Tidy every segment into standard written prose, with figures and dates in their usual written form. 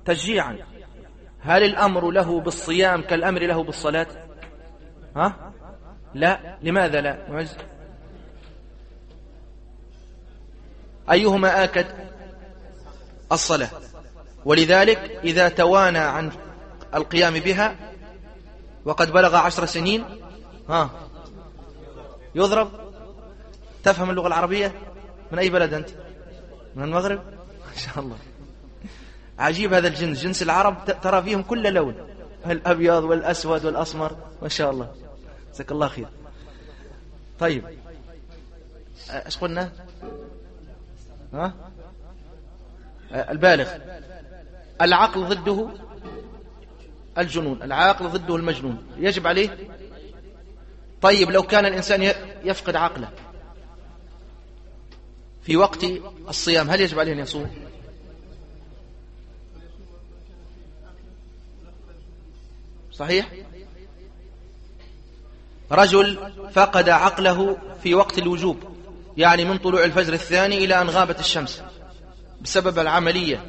تشجيعا، هل الأمر له بالصيام كالأمر له بالصلاة؟ ها؟ لا. لماذا لا؟ معز. أيهما آكد؟ الصلاة. ولذلك إذا توانى عن القيام بها وقد بلغ 10 سنين يضرب. تفهم اللغة العربية؟ من أي بلد أنت؟ من المغرب؟ ما شاء الله. عجيب هذا الجنس، جنس العرب ترى فيهم كل لون، الأبيض والأسود والأسمر، ما شاء الله. جزاك الله خير. طيب ايش قلنا؟ البالغ. العقل ضده الجنون، العاقل ضده المجنون، يجب عليه. طيب لو كان الإنسان يفقد عقله في وقت الصيام، هل يجب عليه أن يصوم؟ صحيح. رجل فقد عقله في وقت الوجوب، يعني من طلوع الفجر الثاني إلى أن غابت الشمس بسبب العملية،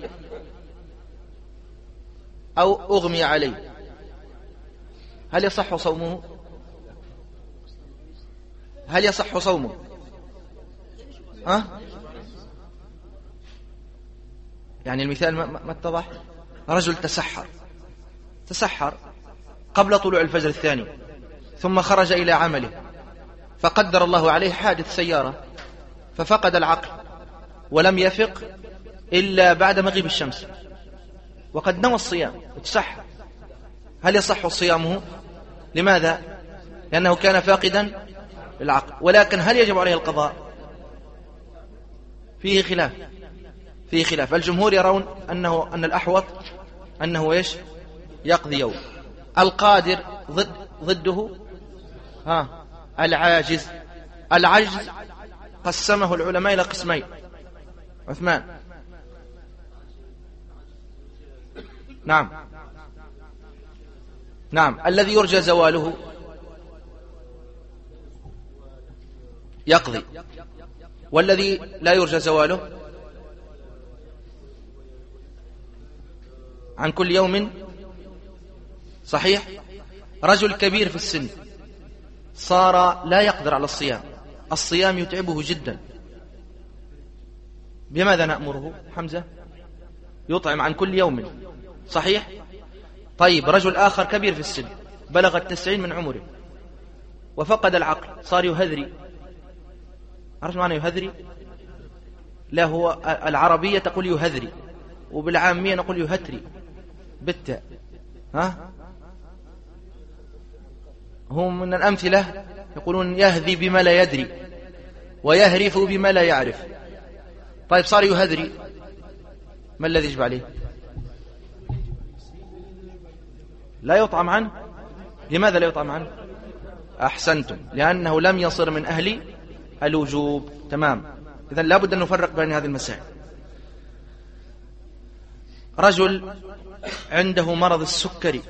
أو أغمي عليه، هل يصح صومه؟ هل يصح صومه؟ يعني المثال ما اتضح. رجل تسحر قبل طلوع الفجر الثاني، ثم خرج إلى عمله، فقدر الله عليه حادث سيارة، ففقد العقل ولم يفق إلا بعد مغيب الشمس، وقد نوى الصيام وتسحر، هل يصح صيامه؟ لماذا؟ لأنه كان فاقدا العقل. ولكن هل يجب عليه القضاء؟ فيه خلاف. الجمهور يرون أن الأحوط أنه إيش؟ يقضي يوم. القادر ضده العاجز. العجز قسمه العلماء إلى قسمين. عثمان. نعم. الذي يرجى زواله يقضي، والذي لا يرجى زواله عن كل يوم. صحيح. رجل كبير في السن صار لا يقدر على الصيام يتعبه جدا، بماذا نأمره؟ حمزة. يطعم عن كل يوم. صحيح. طيب رجل آخر كبير في السن بلغ 90 من عمره وفقد العقل، صار يهذري. عرفت معنى يهذري؟ لا، هو العربية تقول يهذري، وبالعامية نقول يهتري بالتاء. هم من الأمثلة يقولون يهذي بما لا يدري ويهرف بما لا يعرف. طيب صار يهذري، ما الذي يجب عليه؟ لا يطعم عنه. لماذا لا يطعم عنه؟ أحسنتم، لأنه لم يصر من أهل الوجوب. تمام. إذن لابد أن نفرق بين هذه المسائل. رجل عنده مرض السكري،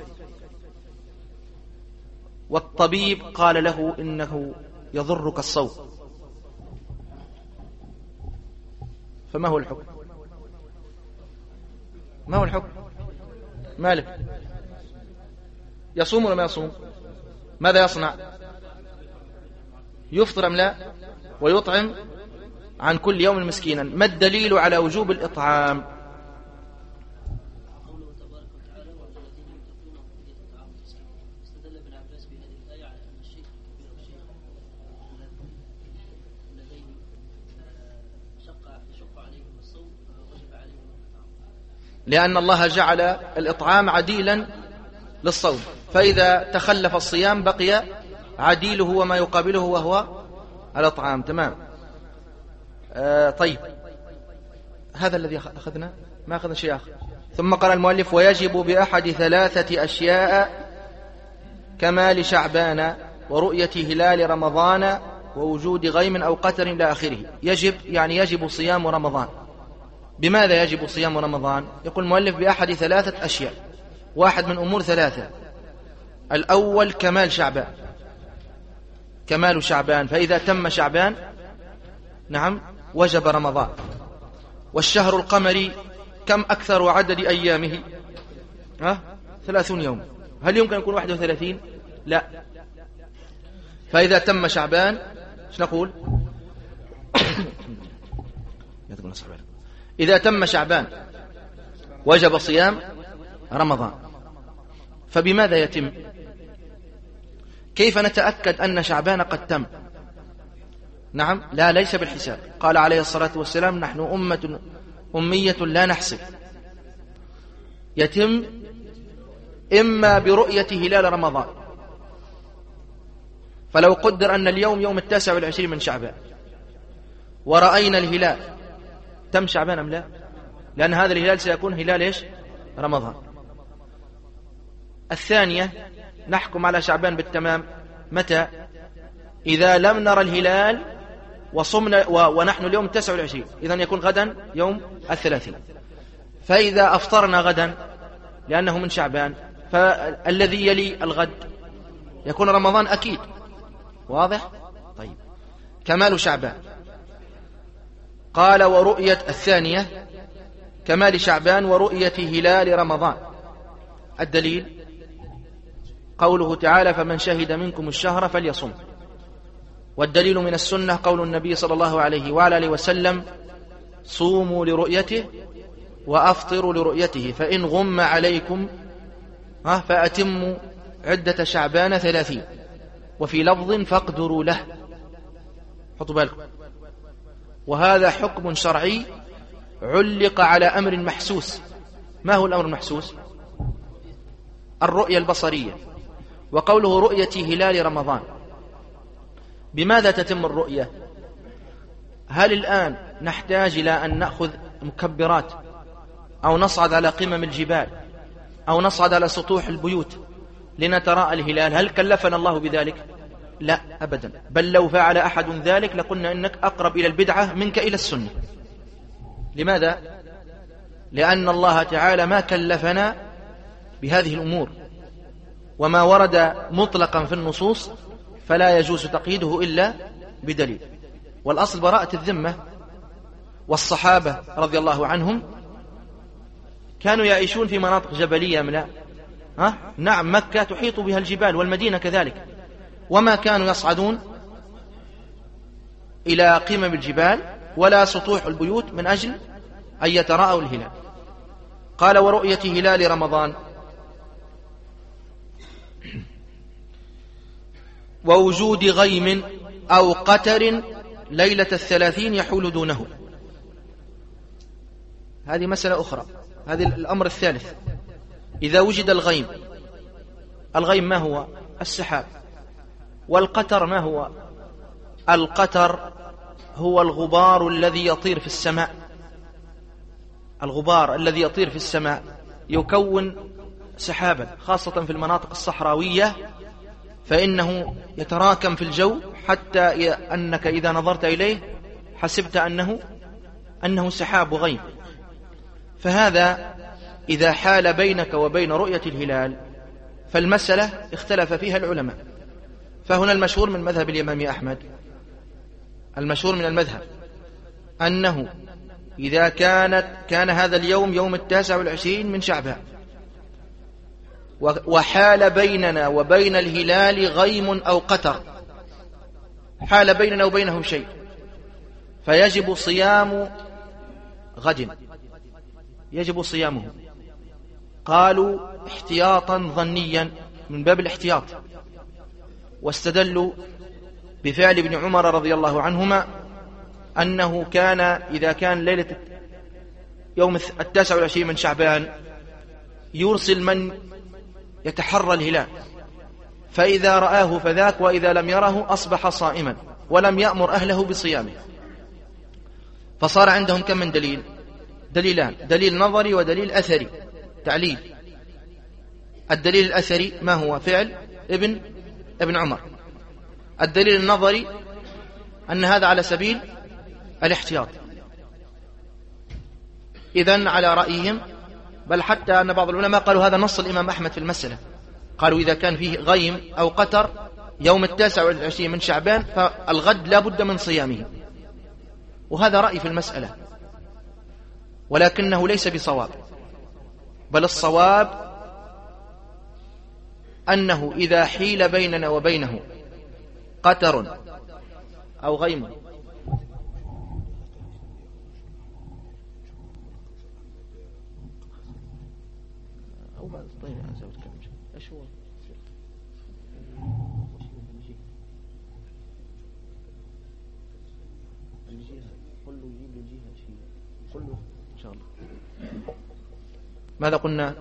والطبيب قال له إنه يضرك الصوم، فما هو الحكم؟ مالك يصوم ولا ما يصوم؟ ماذا يصنع؟ يفطر أم لا؟ ويطعم عن كل يوم مسكينا. ما الدليل على وجوب الإطعام؟ لأن الله جعل الإطعام عديلا للصوم، فإذا تخلف الصيام بقي عديله وما يقابله وهو الإطعام. تمام. طيب هذا الذي أخذنا، ما أخذنا شيء آخر. ثم قال المؤلف: ويجب بأحد 3 أشياء كمال شعبان ورؤية هلال رمضان ووجود غيم أو قتر إلى آخره. يجب يعني يجب صيام رمضان. بماذا يجب صيام رمضان؟ يقول المؤلف: بأحد 3 أشياء، واحد من أمور 3. الأول كمال شعبان، فإذا تم شعبان وجب رمضان. والشهر القمري كم أكثر عدد أيامه؟ 30 يوم. هل يمكن أن يكون 31؟ لا. فإذا تم شعبان ايش نقول؟ إذا تم شعبان وجب صيام رمضان. فبماذا يتم؟ كيف نتأكد أن شعبان قد تم؟ نعم، لا، ليس بالحساب. قال عليه الصلاة والسلام: نحن أمة أمية لا نحسب. يتم إما برؤية هلال رمضان، فلو قدر أن اليوم يوم 29 من شعبان ورأينا الهلال، تم شعبان أم لا؟ لأن هذا الهلال سيكون هلال إيش؟ رمضان. الثانية نحكم على شعبان بالتمام متى؟ إذا لم نرى الهلال وصمنا ونحن اليوم 29، إذن يكون غدا يوم 30. فإذا أفطرنا غدا لأنه من شعبان، فالذي يلي الغد يكون رمضان أكيد. واضح؟ طيب، كمال شعبان. قال: ورؤية الثانية كمال شعبان ورؤية هلال رمضان. الدليل قوله تعالى: فمن شهد منكم الشهر فليصم. والدليل من السنة قول النبي صلى الله عليه وعلى آله وسلم: صوموا لرؤيته وأفطروا لرؤيته، فإن غم عليكم فأتموا عدة شعبان 30، وفي لفظ فاقدروا له. حطوا بالكم، وهذا حكم شرعي علق على أمر محسوس. ما هو الأمر المحسوس؟ الرؤية البصرية. وقوله رؤية هلال رمضان، بماذا تتم الرؤية؟ هل الآن نحتاج إلى أن نأخذ مكبرات أو نصعد على قمم الجبال أو نصعد على سطوح البيوت لنتراءى الهلال؟ هل كلفنا الله بذلك؟ لا أبدا. بل لو فعل أحد ذلك لقلنا إنك أقرب إلى البدعة منك إلى السنة. لماذا؟ لأن الله تعالى ما كلفنا بهذه الأمور، وما ورد مطلقا في النصوص فلا يجوز تقييده إلا بدليل. والأصل براءة الذمة. والصحابة رضي الله عنهم كانوا يعيشون في مناطق جبلية من نعم، مكة تحيط بها الجبال والمدينة كذلك، وما كانوا يصعدون إلى قمم الجبال ولا سطوح البيوت من أجل أن يتراءوا الهلال. قال: ورؤية هلال رمضان ووجود غيم أو قتر ليلة 30 يحول دونه. هذه مسألة أخرى. هذه الأمر الثالث. إذا وجد الغيم، الغيم ما هو؟ السحاب. والقتر ما هو؟ القتر هو الغبار الذي يطير في السماء. الغبار الذي يطير في السماء يكون سحابا، خاصة في المناطق الصحراوية، فإنه يتراكم في الجو حتى أنك إذا نظرت إليه حسبت أنه سحاب غيم. فهذا إذا حال بينك وبين رؤية الهلال فالمسألة اختلف فيها العلماء. فهنا المشهور من مذهب الإمام أحمد، المشهور من المذهب أنه إذا كان هذا اليوم يوم 29 من شعبان وحال بيننا وبين الهلال غيم أو قتر، حال بيننا وبينه شيء، فيجب صيام غد، يجب صيامه. قالوا احتياطا ظنيا من باب الاحتياط، واستدلوا بفعل ابن عمر رضي الله عنهما أنه كان إذا كان ليلة يوم 29 من شعبان يرسل من يتحرى الهلال، فإذا رآه فذاك، وإذا لم يره أصبح صائما ولم يأمر أهله بصيامه. فصار عندهم كم من دليل؟ دليلان، دليل نظري ودليل أثري. تعليل. الدليل الأثري ما هو؟ فعل ابن عمر. الدليل النظري أن هذا على سبيل الاحتياط. إذن على رأيهم، بل حتى أن بعض العلماء قالوا هذا نص الإمام أحمد في المسألة، قالوا إذا كان فيه غيم أو قتر يوم 29 من شعبان فالغد لا بد من صيامه. وهذا رأي في المسألة، ولكنه ليس بصواب، بل الصواب أنه إذا حيل بيننا وبينه قتر أو غيم أو بعد طيب أنا سأقول كلام إيش هو قل له يجيب له جهة شيء قل له إن شاء الله. ماذا قلنا؟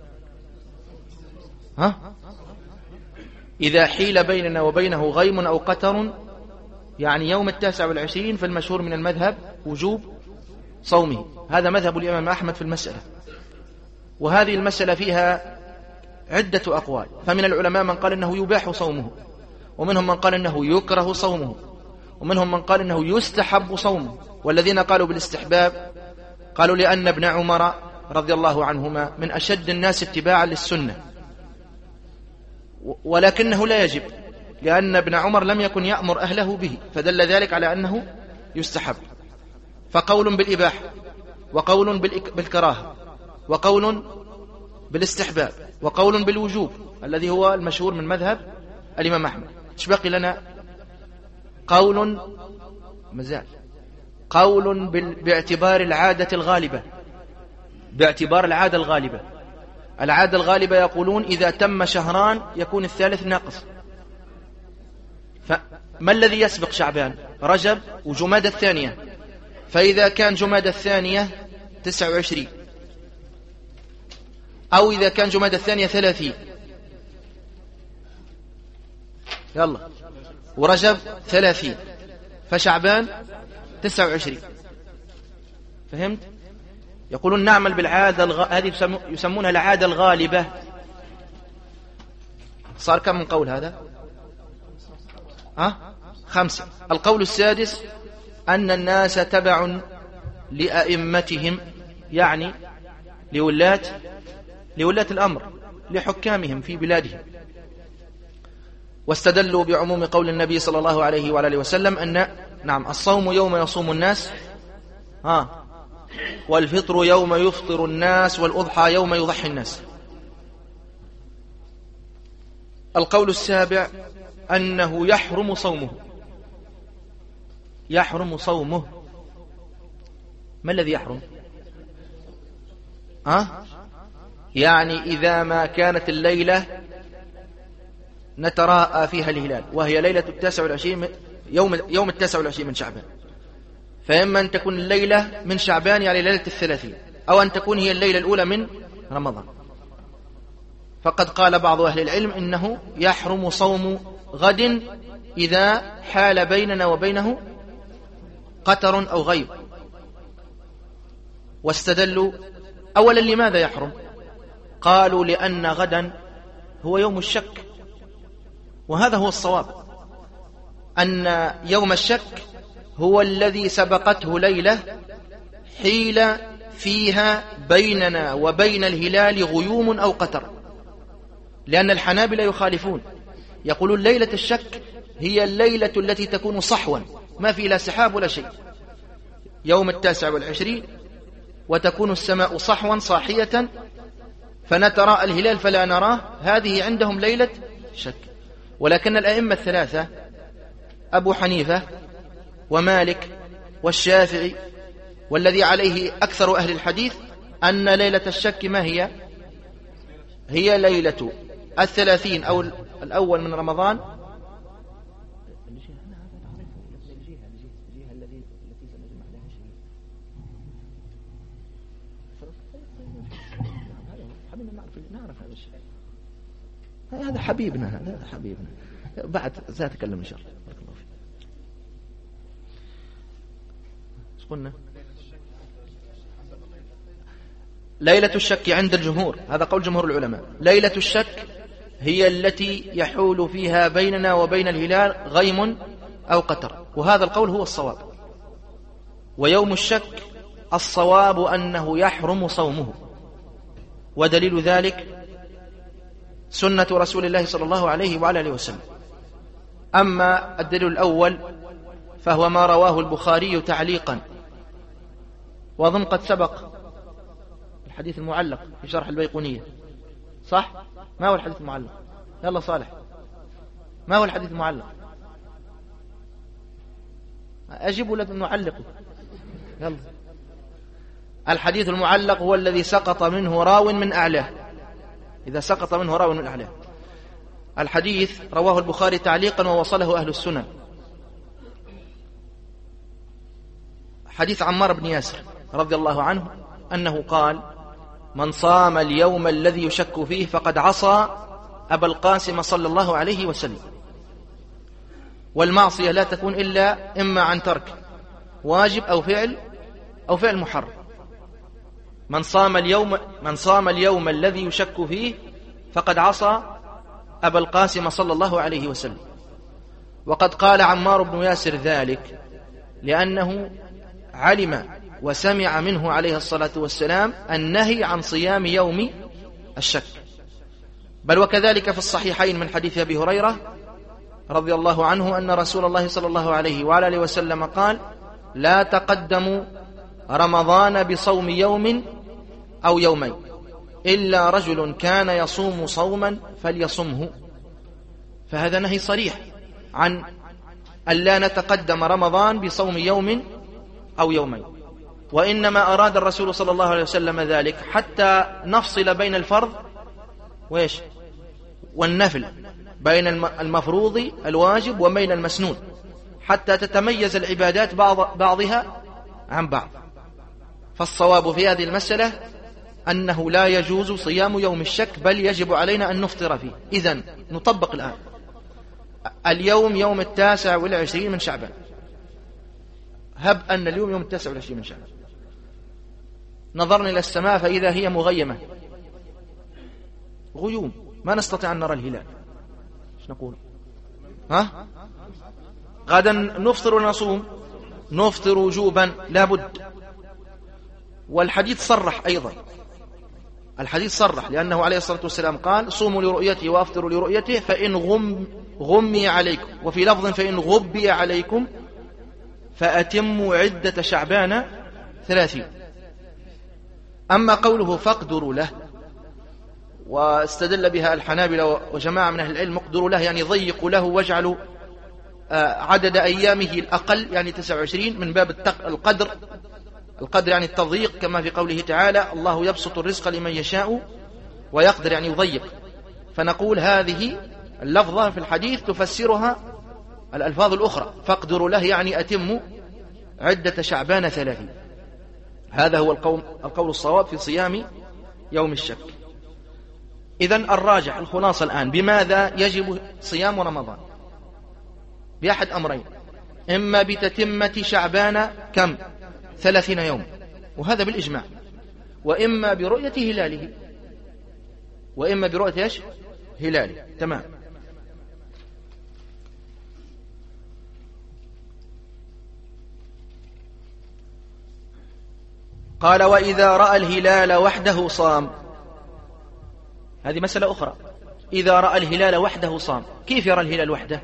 ها؟ إذا حيل بيننا وبينه غيم أو قتر يعني يوم 29 فالمشهور من المذهب وجوب صومه. هذا مذهب الإمام أحمد في المسألة. وهذه المسألة فيها عدة أقوال، فمن العلماء من قال إنه يباح صومه، ومنهم من قال إنه يكره صومه، ومنهم من قال إنه يستحب صومه. والذين قالوا بالاستحباب قالوا لأن ابن عمر رضي الله عنهما من أشد الناس اتباعا للسنة، ولكنه لا يجب، لأن ابن عمر لم يكن يأمر أهله به، فدل ذلك على أنه يستحب. فقول بالإباحة، وقول بالكراهة، وقول بالاستحباب، وقول بالوجوب الذي هو المشهور من مذهب الإمام أحمد. ايش بقي لنا؟ قول مازال قول باعتبار العادة الغالبة، باعتبار العادة الغالبة. العادة الغالبة يقولون إذا تم شهران يكون الثالث ناقص. فما الذي يسبق شعبان؟ رجب وجمادى الثانية. فإذا كان جمادى الثانية 29، أو إذا كان جمادى الثانية 30، يلا، ورجب 30، فشعبان 29. فهمت؟ يقولون نعمل بالعادة هذه يسمونها العادة الغالبة. صار كم من قول هذا؟ 5. القول السادس أن الناس تبع لأئمتهم، يعني لولاة الأمر، لحكامهم في بلادهم. واستدلوا بعموم قول النبي صلى الله عليه وآله وسلم أن نعم الصوم يوم يصوم الناس، والفطر يوم يفطر الناس، والأضحى يوم يضحي الناس. القول السابع أنه يحرم صومه. يحرم صومه. ما الذي يحرم؟ يعني إذا ما كانت الليلة نتراءى فيها الهلال، وهي ليلة 29 يوم 29 من شعبان، فإما أن تكون الليلة من شعبان يعني ليلة 30، أو أن تكون هي الليلة الأولى من رمضان. فقد قال بعض أهل العلم إنه يحرم صوم غد إذا حال بيننا وبينه قتر أو غيب. واستدلوا أولا لماذا يحرم؟ قالوا لأن غدا هو يوم الشك، وهذا هو الصواب، أن يوم الشك هو الذي سبقته ليلة حيل فيها بيننا وبين الهلال غيوم أو قتر. لأن الحنابلة يخالفون، يقولون ليلة الشك هي الليلة التي تكون صحوا ما في لا سحاب ولا شيء، يوم 29، وتكون السماء صحوا صاحية فنتراءى الهلال فلا نراه، هذه عندهم ليلة شك. ولكن الأئمة الثلاثة أبو حنيفة ومالك والشافعي والذي عليه أكثر أهل الحديث أن ليلة الشك ما هي؟ هي ليلة 30 أو الأول من رمضان. هذا حبيبنا، هذا حبيبنا، بعد سأتكلم إن شاء الله. ايش قلنا؟ ليلة الشك عند الجمهور، هذا قول جمهور العلماء، ليلة الشك هي التي يحول فيها بيننا وبين الهلال غيم أو قتر، وهذا القول هو الصواب. ويوم الشك الصواب أنه يحرم صومه، ودليل ذلك سنة رسول الله صلى الله عليه وعلى آله وسلم. أما الدليل الأول فهو ما رواه البخاري تعليقا، وأظن قد سبق الحديث المعلق في شرح البيقونية، صح؟ ما هو الحديث المعلق؟ يلا صالح، ما هو الحديث المعلق؟ أجب ولا نعلقه؟ يلا. الحديث المعلق هو الذي سقط منه راو من أعلاه، إذا سقط منه راو من أعلاه. الحديث رواه البخاري تعليقا ووصله أهل السنن، حديث عمار بن ياسر رضي الله عنه أنه قال: من صام اليوم الذي يشك فيه فقد عصى أبا القاسم صلى الله عليه وسلم. والمعصية لا تكون إلا إما عن ترك واجب أو فعل محرم. من صام اليوم الذي يشك فيه فقد عصى أبا القاسم صلى الله عليه وسلم. وقد قال عمار بن ياسر ذلك لأنه علم وسمع منه عليه الصلاة والسلام النهي عن صيام يوم الشك. بل وكذلك في الصحيحين من حديث أبي هريرة رضي الله عنه أن رسول الله صلى الله عليه وعلى آله وسلم قال: لا تقدموا رمضان بصوم يوم أو يومين إلا رجل كان يصوم صوما فليصمه. فهذا نهي صريح عن أن لا نتقدم رمضان بصوم يوم أو يومين، وإنما أراد الرسول صلى الله عليه وسلم ذلك حتى نفصل بين الفرض والنفل، بين المفروض الواجب وبين المسنون، حتى تتميز العبادات بعضها عن بعض. فالصواب في هذه المسألة أنه لا يجوز صيام يوم الشك، بل يجب علينا أن نفطر فيه. إذن نطبق الآن. اليوم يوم 29 من شعبان، هب أن اليوم يوم 29 من شعبان، نظرنا إلى السماء فإذا هي مغيمة، غيوم، ما نستطيع أن نرى الهلال. ايش نقول؟ غدا نفطر ونصوم؟ نفطر وجوبا لا بد. والحديث صرح أيضا، الحديث صرح، لأنه عليه الصلاة والسلام قال: صوموا لرؤيته وافطروا لرؤيته فإن غمي عليكم، وفي لفظ فإن غبي عليكم فأتموا عدة شعبان 30. أما قوله فاقدروا له، واستدل بها الحنابلة وجماعة من أهل العلم، اقدروا له يعني ضيقوا له واجعلوا عدد أيامه الأقل، يعني 29، من باب القدر يعني التضييق، كما في قوله تعالى: الله يبسط الرزق لمن يشاء ويقدر، يعني يضيق. فنقول هذه اللفظة في الحديث تفسرها الألفاظ الأخرى، فاقدروا له يعني أتموا عدة شعبان 30. هذا هو القول الصواب في صيام يوم الشك. إذن الراجح، الخلاصة الآن، بماذا يجب صيام رمضان؟ بأحد أمرين: إما بتتمة شعبان كم 30 يوم، وهذا بالإجماع، وإما برؤية هلاله، وإما برؤية هلاله. تمام. قال: وإذا رأى الهلال وحده صام. هذه مسألة أخرى. إذا رأى الهلال وحده صام. كيف يرى الهلال وحده؟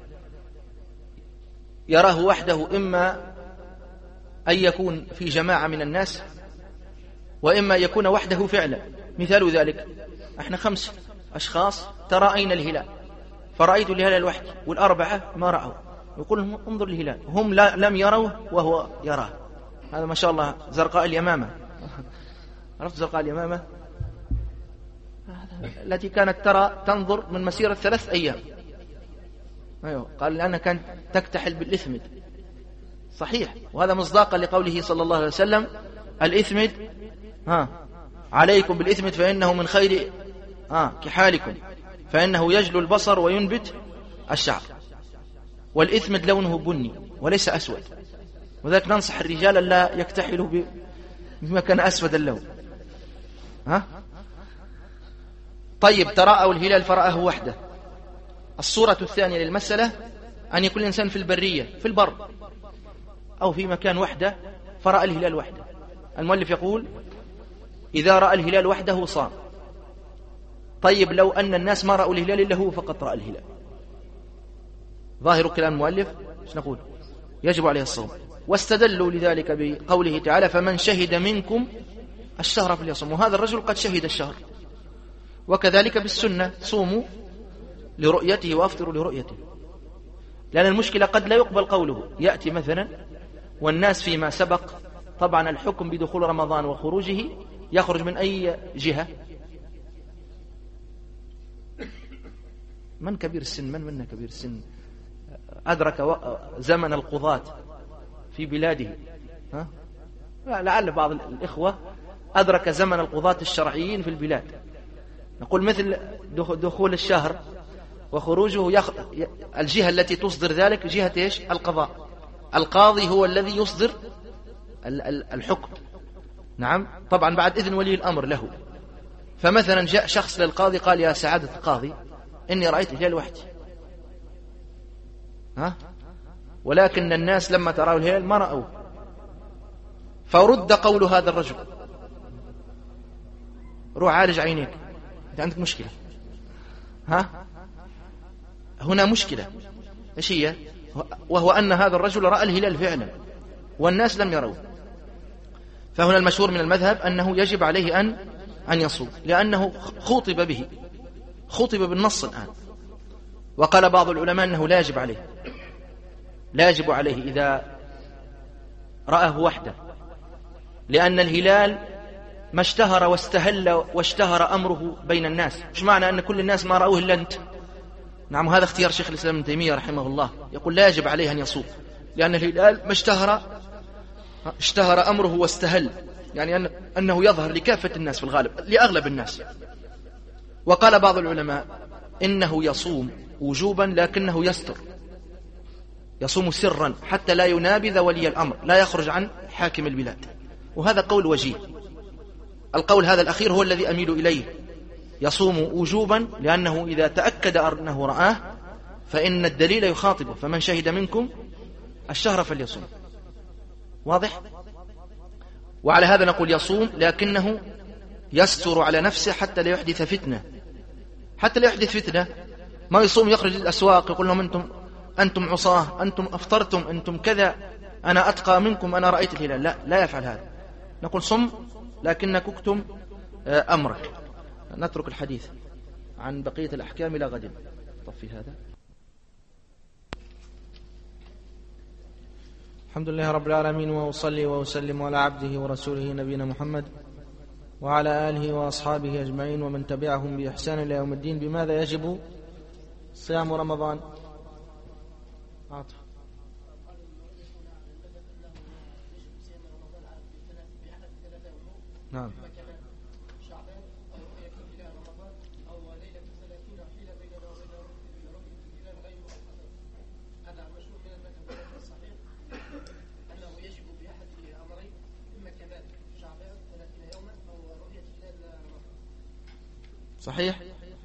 يراه وحده إما أن يكون في جماعة من الناس، وإما يكون وحده فعلا. مثال ذلك: احنا 5 أشخاص ترأينا الهلال، فرأيت الهلال وحدي والأربعة ما رأوا، يقول لهم: انظر الهلال، هم لم يروه وهو يراه. هذا ما شاء الله زرقاء اليمامة. عرفت زرقاء اليمامة التي كانت تنظر من مسيرة 3 أيام. أيوه، قال لأنها كانت تكتحل بالإثمد. صحيح، وهذا مصداقا لقوله صلى الله عليه وسلم: الإثمد عليكم بالإثمد فإنه من خير كحالكم، فإنه يجلو البصر وينبت الشعر. والإثمد لونه بني وليس أسود، وذلك ننصح الرجال لا يكتحلوا بما كان أسود اللون. طيب، تراءوا الهلال فرآه وحده. الصورة الثانية للمسألة أن يكون الإنسان في البرية، في البر أو في مكان وحده، فرأى الهلال وحده. المؤلف يقول: إذا رأى الهلال وحده صام. طيب، لو أن الناس ما رأوا الهلال إلا هو فقط رأى الهلال، ظاهر كلام المؤلف ايش نقول؟ يجب عليه الصوم. واستدلوا لذلك بقوله تعالى: فمن شهد منكم الشهر فليصم. وهذا الرجل قد شهد الشهر. وكذلك بالسنة: صوموا لرؤيته وأفطر لرؤيته، لأن المشكلة قد لا يقبل قوله. يأتي مثلا والناس فيما سبق، طبعا الحكم بدخول رمضان وخروجه يخرج من أي جهة؟ من كبير السن؟ من منا كبير السن أدرك زمن القضاة في بلاده؟ ها؟ لعل بعض الإخوة أدرك زمن القضاة الشرعيين في البلاد. نقول مثل دخول الشهر وخروجه الجهة التي تصدر ذلك جهة إيش؟ القضاء. القاضي هو الذي يصدر الحكم، نعم، طبعا بعد إذن ولي الأمر له. فمثلا جاء شخص للقاضي قال: يا سعادة القاضي، إني رأيت الهلال وحدي، ولكن الناس لما تروا الهلال ما رأوه. فرد قول هذا الرجل: روح عالج عينيك، أنت عندك مشكلة. هنا مشكلة. إيش هي؟ وهو أن هذا الرجل رأى الهلال فعلا والناس لم يروه. فهنا المشهور من المذهب أنه يجب عليه أن يصوم، لأنه خطب به، خطب بالنص الآن. وقال بعض العلماء أنه لا يجب عليه، لا يجب عليه إذا رآه وحده، لأن الهلال ما اشتهر واستهل واشتهر أمره بين الناس. مش معنى أن كل الناس ما رأوه إلا أنت. نعم، هذا اختيار شيخ الإسلام ابن تيمية رحمه الله، يقول لا يجب عليه أن يصوم، لأن الهلال ما اشتهر أمره واستهل، يعني أنه يظهر لكافة الناس في الغالب، لأغلب الناس. وقال بعض العلماء إنه يصوم وجوبا لكنه يستر، يصوم سرا حتى لا ينابذ ولي الأمر، لا يخرج عن حاكم البلاد. وهذا قول وجيه. القول هذا الأخير هو الذي أميل إليه، يصوم وجوبا لأنه إذا تأكد أنه رآه فإن الدليل يخاطبه: فمن شهد منكم الشهر فليصوم. واضح؟ وعلى هذا نقول يصوم لكنه يستر على نفسه حتى لا يحدث فتنة، حتى لا يحدث فتنة. ما يصوم يخرج للأسواق يقول لهم أنتم عصاه، أنتم أفطرتم، أنتم كذا، أنا أتقى منكم، أنا رأيت الهلال. لا يفعل هذا. نقول صم لكنك اكتم أمرك. نترك الحديث عن بقية الأحكام إلى غد. طفي هذا. الحمد لله رب العالمين، وأصلي وأسلم على عبده ورسوله نبينا محمد وعلى آله وأصحابه أجمعين ومن تبعهم بإحسان إلى يوم الدين. بماذا يجب صيام رمضان؟ نعم. صحيح.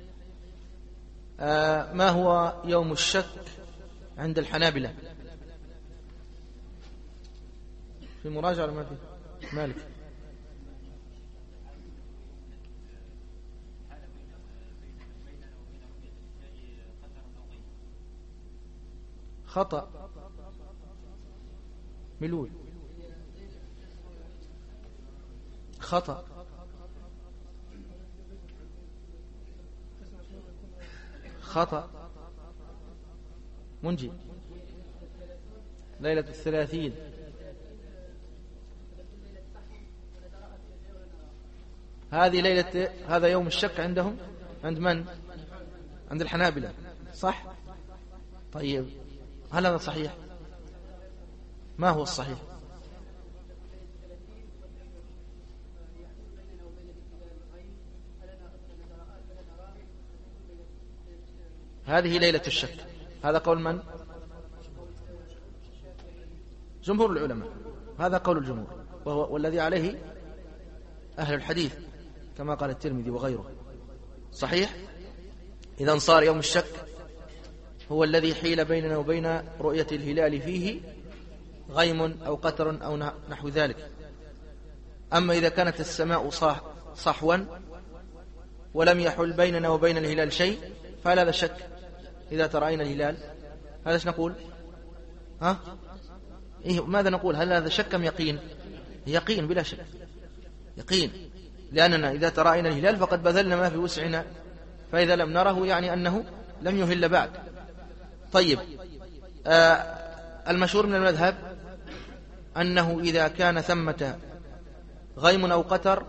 ما هو يوم الشك عند الحنابلة؟ في مراجعة ما في مالك. خطأ ملول، خطأ. خطأ منجي. ليلة 30. هذه ليلة، هذا يوم الشك عندهم. عند من؟ عند الحنابلة، صح؟ طيب هل هذا صحيح؟ ما هو الصحيح؟ هذه ليلة الشك. هذا قول من؟ جمهور العلماء. هذا قول الجمهور، والذي عليه أهل الحديث كما قال الترمذي وغيره. صحيح. إذا صار يوم الشك هو الذي حيل بيننا وبين رؤية الهلال فيه غيم أو قتر أو نحو ذلك. أما إذا كانت السماء صحوا ولم يحل بيننا وبين الهلال شيء فهل هذا شك؟ إذا ترأينا الهلال هذا ايش نقول؟ إيه ماذا نقول؟ هل هذا شك أم يقين؟ يقين بلا شك، يقين، لأننا إذا ترأينا الهلال فقد بذلنا ما في وسعنا، فإذا لم نره يعني لم يهل بعد. طيب، المشهور من المذهب أنه إذا كان ثمة غيم أو قتر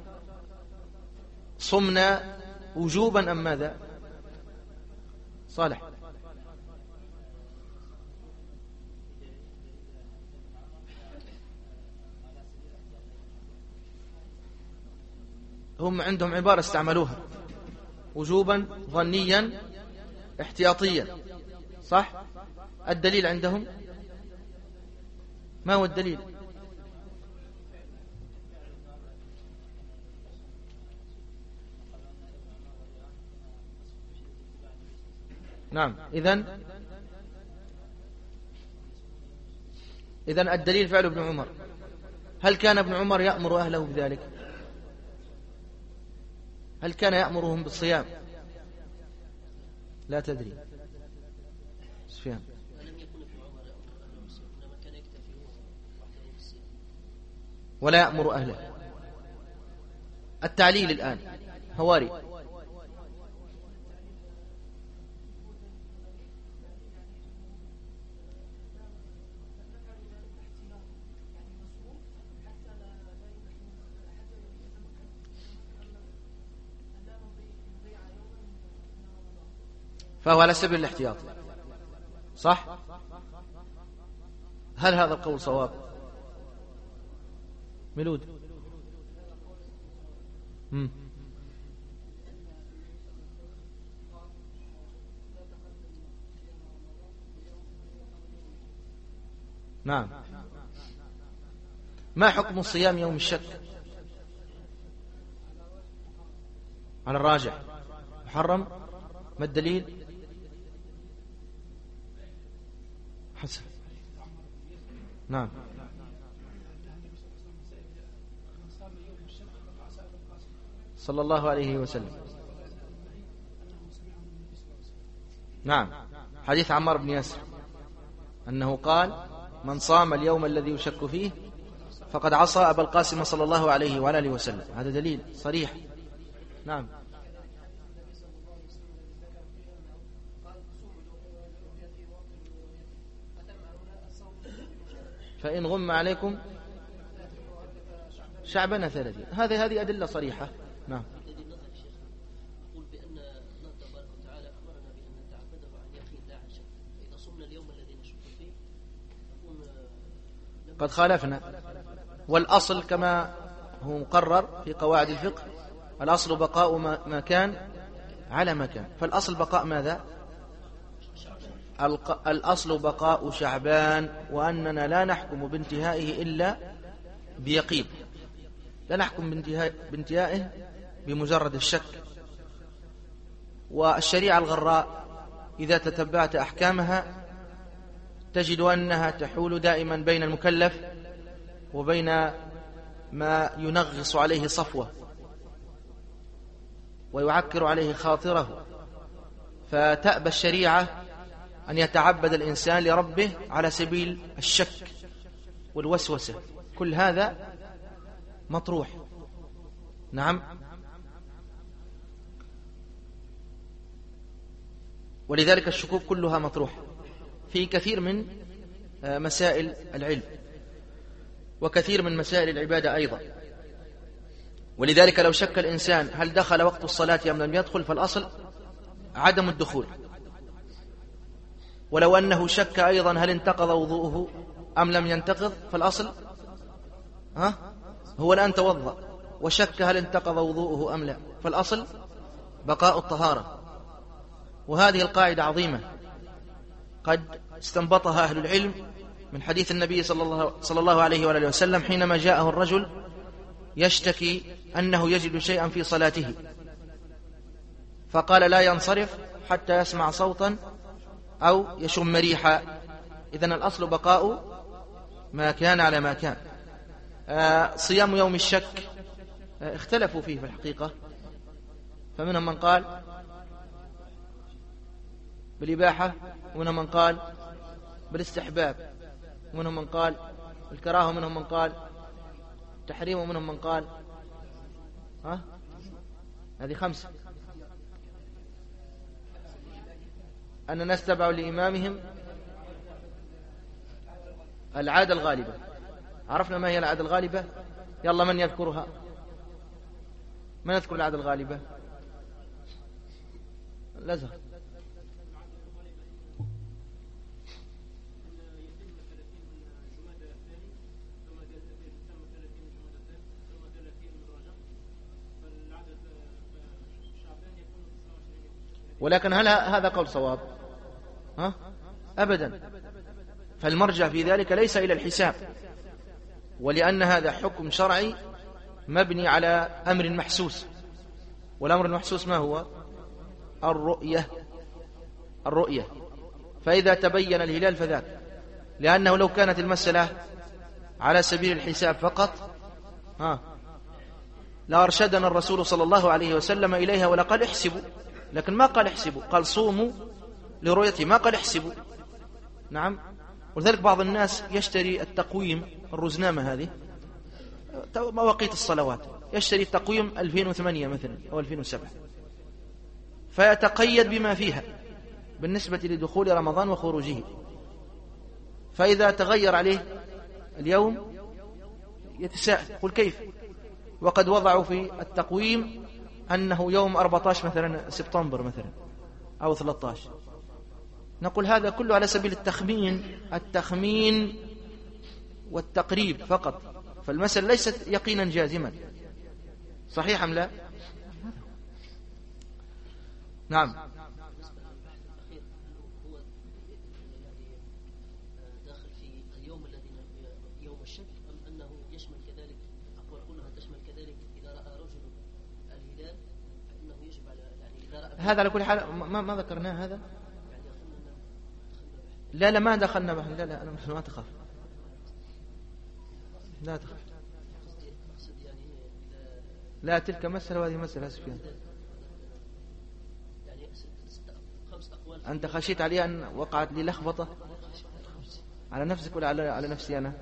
صمنا وجوبا أم ماذا؟ صالح. هم عندهم عبارة استعملوها، وجوبا ظنيا احتياطيا، صح؟ الدليل عندهم ما هو الدليل؟ نعم. إذن الدليل فعل ابن عمر. هل كان ابن عمر يأمر أهله بذلك؟ هل كان يأمرهم بالصيام؟ لا تدري. سفيان. ولا يأمر أهله. التعليل الآن هواري. فهو على سبيل الاحتياط، صح؟ هل هذا القول صواب؟ ملود. نعم. ما حكم الصيام يوم الشك؟ على الراجح محرم. ما الدليل؟ حسن. نعم. صلى الله عليه وسلم. نعم، حديث عمار بن ياسر أنه قال: من صام اليوم الذي يشك فيه فقد عصى أبا القاسم صلى الله عليه وآله وسلم. هذا دليل صريح. نعم. فإن غم عليكم شعبنا 30. هذه أدلة صريحة. نعم. أقول بأن الله تبارك وتعالى أمرنا بأن نتعبده عن يقين لا عن شك، فإذا صمنا اليوم الذي نشك فيه نكون قد خالفنا. والأصل كما هو مقرر في قواعد الفقه: الأصل بقاء ما كان على ما كان. فالأصل بقاء ماذا؟ الأصل بقاء شعبان، وأننا لا نحكم بانتهائه إلا بيقين، لا نحكم بانتهائه بمجرد الشك. والشريعة الغراء إذا تتبعت أحكامها تجد أنها تحول دائما بين المكلف وبين ما ينغص عليه صفوة ويعكر عليه خاطره، فتأبى الشريعة أن يتعبد الإنسان لربه على سبيل الشك والوسوسة. كل هذا مطروح. نعم. ولذلك الشكوك كلها مطروحة في كثير من مسائل العلم وكثير من مسائل العبادة أيضا. ولذلك لو شك الإنسان هل دخل وقت الصلاة أم لم يدخل فالأصل عدم الدخول. ولو أنه شك أيضا هل انتقض وضوءه أم لم ينتقض فالأصل هو الآن توضأ وشك هل انتقض وضوءه أم لا، فالأصل بقاء الطهارة. وهذه القاعدة عظيمة قد استنبطها أهل العلم من حديث النبي صلى الله عليه وآله وسلم حينما جاءه الرجل يشتكي أنه يجد شيئا في صلاته، فقال: لا ينصرف حتى يسمع صوتا أو يشم ريحا. إذن الأصل بقاء ما كان على ما كان. صيام يوم الشك اختلفوا فيه في الحقيقة، فمنهم من قال بالإباحة، ومنهم من قال بالاستحباب، ومنهم من قال بالكراهة، ومنهم من قال تحريم، ومنهم من قال هذه 5. أن الناس تبعوا لإمامهم العادة الغالبة. عرفنا ما هي العادة الغالبة؟ يلا من يذكرها؟ من يذكر العادة الغالبة؟ الأزهر. ولكن هل هذا قول صواب؟ أبدا. فالمرجع في ذلك ليس إلى الحساب، ولأن هذا حكم شرعي مبني على أمر محسوس، والأمر المحسوس ما هو؟ الرؤية. فإذا تبين الهلال فذاك، لأنه لو كانت المسألة على سبيل الحساب فقط لأرشدنا الرسول صلى الله عليه وسلم إليها ولقال احسبوا، لكن ما قال احسبوا، قال صوموا لرؤيته، ما قال احسبوا. نعم. ولذلك بعض الناس يشتري التقويم، الرزنامة هذه مواقيت الصلوات، يشتري التقويم 2008 مثلا أو 2007، فيتقيد بما فيها بالنسبة لدخول رمضان وخروجه، فإذا تغير عليه اليوم يتساءل، يقول كيف وقد وضعوا في التقويم أنه يوم 14 مثلا سبتمبر مثلا أو 13. نقول هذا كله على سبيل التخمين والتقريب فقط، فالمسألة ليست يقينا جازما. صحيح أم لا؟ نعم. داخل في اليوم الذي يوم الشك، أم أنه يشمل كذلك أقوى أنها تشمل كذلك إذا رأى رجل الهلال فإنه يجب على إذا رأى هذا على كل حال ما ذكرناه هذا. لا ما دخلنا به. لا أنا ما تخاف، لا تخاف. لا تلك مسألة وهذه مسألة سفيان. أنت خشيت علي أن وقعت لي لخبطة على نفسك ولا على نفسي أنا؟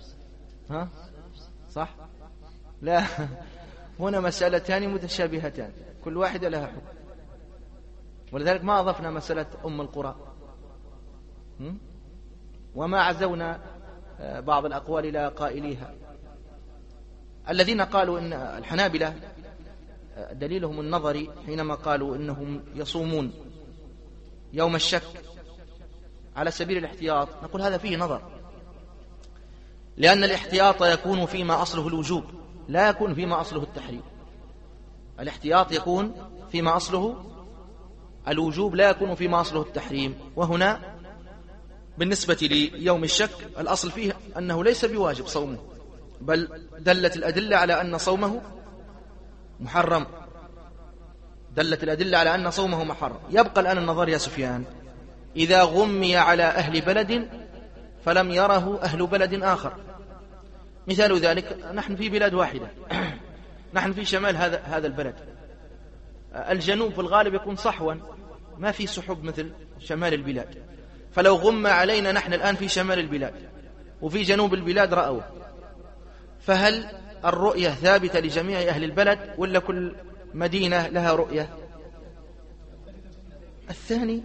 صح؟ لا، هنا مسألتان متشابهتان كل واحدة لها حكم، ولذلك ما أضفنا مسألة أم القرى، وما عزونا بعض الأقوال إلى قائليها. الذين قالوا إن الحنابلة دليلهم النظري حينما قالوا إنهم يصومون يوم الشك على سبيل الاحتياط، نقول هذا فيه نظر، لأن الاحتياط يكون فيما أصله الوجوب لا يكون فيما أصله التحريم. الاحتياط يكون فيما أصله الوجوب لا يكون فيما أصله التحريم. وهنا بالنسبة ليوم الشك الأصل فيه أنه ليس بواجب صومه، بل دلت الأدلة على أن صومه محرم، دلت الأدلة على أن صومه محرم. يبقى الآن النظر يا سفيان، إذا غمي على أهل بلد فلم يره أهل بلد آخر، مثال ذلك نحن في بلاد واحدة، نحن في شمال هذا البلد، الجنوب في الغالب يكون صحوا ما في سحب مثل شمال البلاد، فلو غم علينا نحن الآن في شمال البلاد وفي جنوب البلاد رأوه، فهل الرؤية ثابتة لجميع أهل البلد ولا كل مدينة لها رؤية؟ الثاني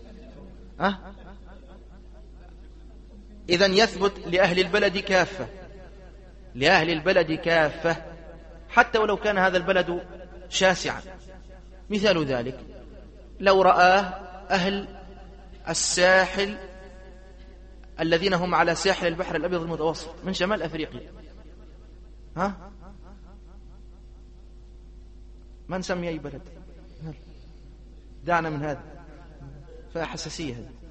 إذن يثبت لأهل البلد كافة، لأهل البلد كافة حتى ولو كان هذا البلد شاسعا. مثال ذلك لو رآه أهل الساحل الذين هم على ساحل البحر الأبيض المتوسط من شمال أفريقيا، ما نسمي أي بلد، دعنا من هذا فحساسية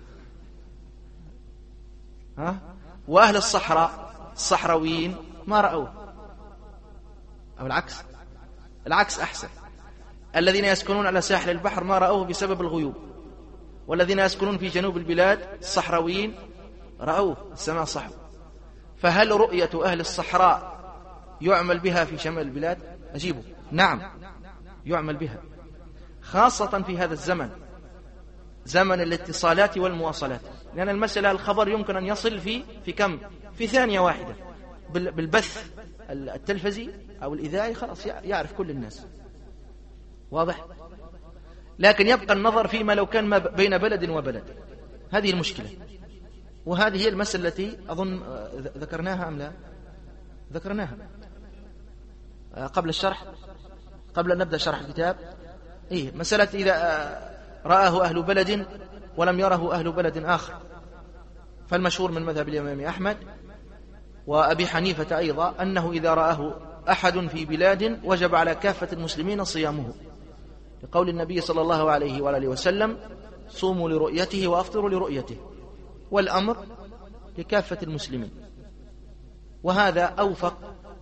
هذا. وأهل الصحراويين ما رأوه، أو العكس أحسن، الذين يسكنون على ساحل البحر ما رأوه بسبب الغيوب، والذين يسكنون في جنوب البلاد الصحراويين رأوه، السماء صحو. فهل رؤية أهل الصحراء يعمل بها في شمال البلاد؟ أجيبه نعم يعمل بها، خاصة في هذا الزمن، زمن الاتصالات والمواصلات، لأن المسألة الخبر يمكن أن يصل في كم؟ في ثانية واحدة بالبث التلفزي أو الإذاعي، خلاص يعرف كل الناس. واضح؟ لكن يبقى النظر فيما لو كان بين بلد وبلد. هذه المشكلة، وهذه هي المسألة التي أظن ذكرناها أم لا؟ ذكرناها قبل الشرح، قبل أن نبدأ شرح الكتاب. مسألة إذا رآه أهل بلد ولم يره أهل بلد آخر، فالمشهور من مذهب الإمام أحمد وأبي حنيفة أيضا أنه إذا رآه أحد في بلاد وجب على كافة المسلمين صيامه، لقول النبي صلى الله عليه وآله وسلم: صوموا لرؤيته وأفطروا لرؤيته، والأمر لكافة المسلمين. وهذا أوفق،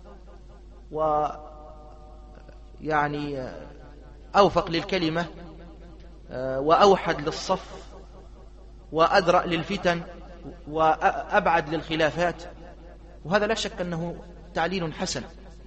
ويعني أوفق للكلمة، وأوحد للصف، وأدرأ للفتن، وأبعد للخلافات. وهذا لا شك أنه تعليل حسن.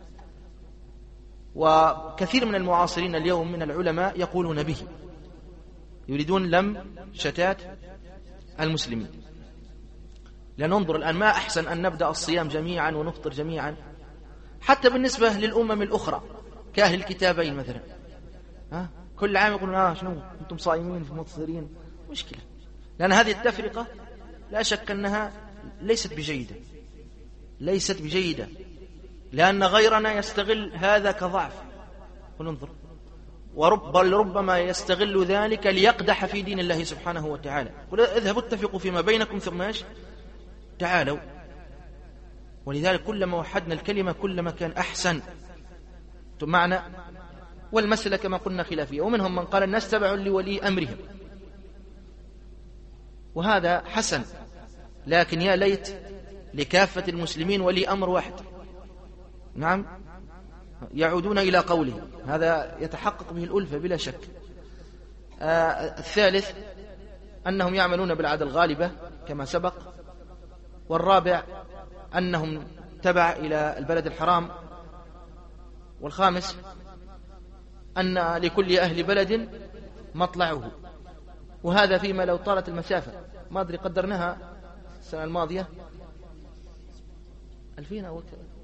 وكثير من المعاصرين اليوم من العلماء يقولون به، يريدون لم شتات المسلمين. لننظر الآن، ما أحسن أن نبدأ الصيام جميعا ونفطر جميعا، حتى بالنسبة للأمم الأخرى كأهل الكتابين مثلا. كل عام يقولون شنو أنتم صائمين في مفطرين؟ مشكلة، لأن هذه التفرقة لا شك أنها ليست بجيدة، ليست بجيدة، لأن غيرنا يستغل هذا كضعف. وننظر، ربما يستغل ذلك ليقدح في دين الله سبحانه وتعالى. قل اذهبوا اتفقوا فيما بينكم ثم تعالوا. ولذلك كلما وحدنا الكلمة كلما كان أحسن معنى. والمسألة كما قلنا خلافية، ومنهم من قال الناس تبع لولي أمرهم، وهذا حسن، لكن يا ليت لكافة المسلمين ولي أمر واحد. نعم، يعودون إلى قوله، هذا يتحقق به الألفة بلا شك. الثالث أنهم يعملون بالعادة الغالبة كما سبق. والرابع أنهم تبع إلى البلد الحرام. والخامس أن لكل أهل بلد مطلعه، وهذا فيما لو طالت المسافة. ما أدري قدرناها السنة الماضية 2000 أو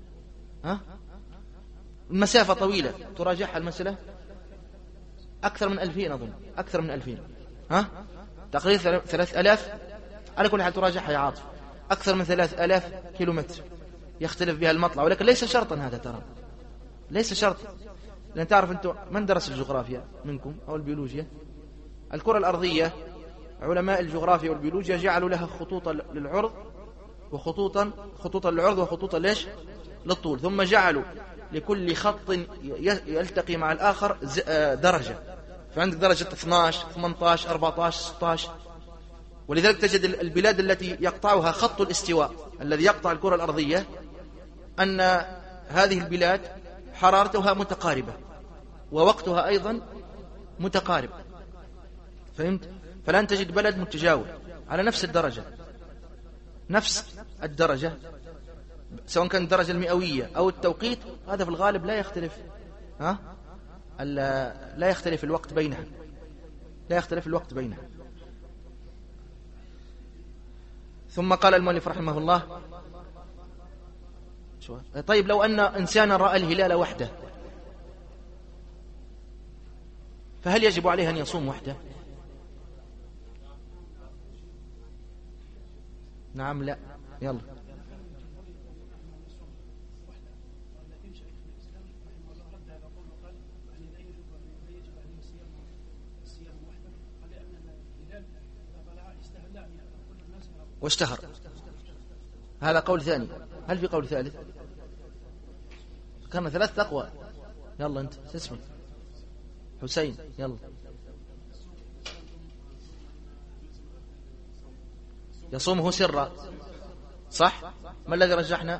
المسافة طويلة، تراجعها المسألة أكثر من 2000 أظن، أكثر من 2000 تقريبا 3000 على كل حال. تراجعها يا عاطف، أكثر من 3000 كيلومتر يختلف بها المطلع. ولكن ليس شرطا هذا، ترى ليس شرطا، لأن تعرف أنتم من درس الجغرافيا منكم أو البيولوجيا، الكرة الأرضية علماء الجغرافيا والبيولوجيا جعلوا لها خطوطا للعرض خطوطا للعرض وخطوطا ليش للطول، ثم جعلوا لكل خط يلتقي مع الآخر درجة. فعندك درجة 12 18 14 16. ولذلك تجد البلاد التي يقطعها خط الاستواء الذي يقطع الكرة الأرضية أن هذه البلاد حرارتها متقاربة ووقتها أيضا متقارب. فهمت؟ فلن تجد بلد متجاور على نفس الدرجة، نفس الدرجة، سواء كان الدرجة المئوية أو التوقيت. هذا في الغالب لا يختلف، لا يختلف الوقت بينها، لا يختلف الوقت بينها. ثم قال المؤلف رحمه الله: طيب لو أن إنسانا رأى الهلال وحده، فهل يجب عليه أن يصوم وحده؟ نعم، لا. يلا. واشتهر، هذا قول ثاني. هل في قول ثالث؟ كان 3 أقوى. يلا أنت اسمك حسين، يلا. يصومه سرا، صح؟ ما الذي رجحنا؟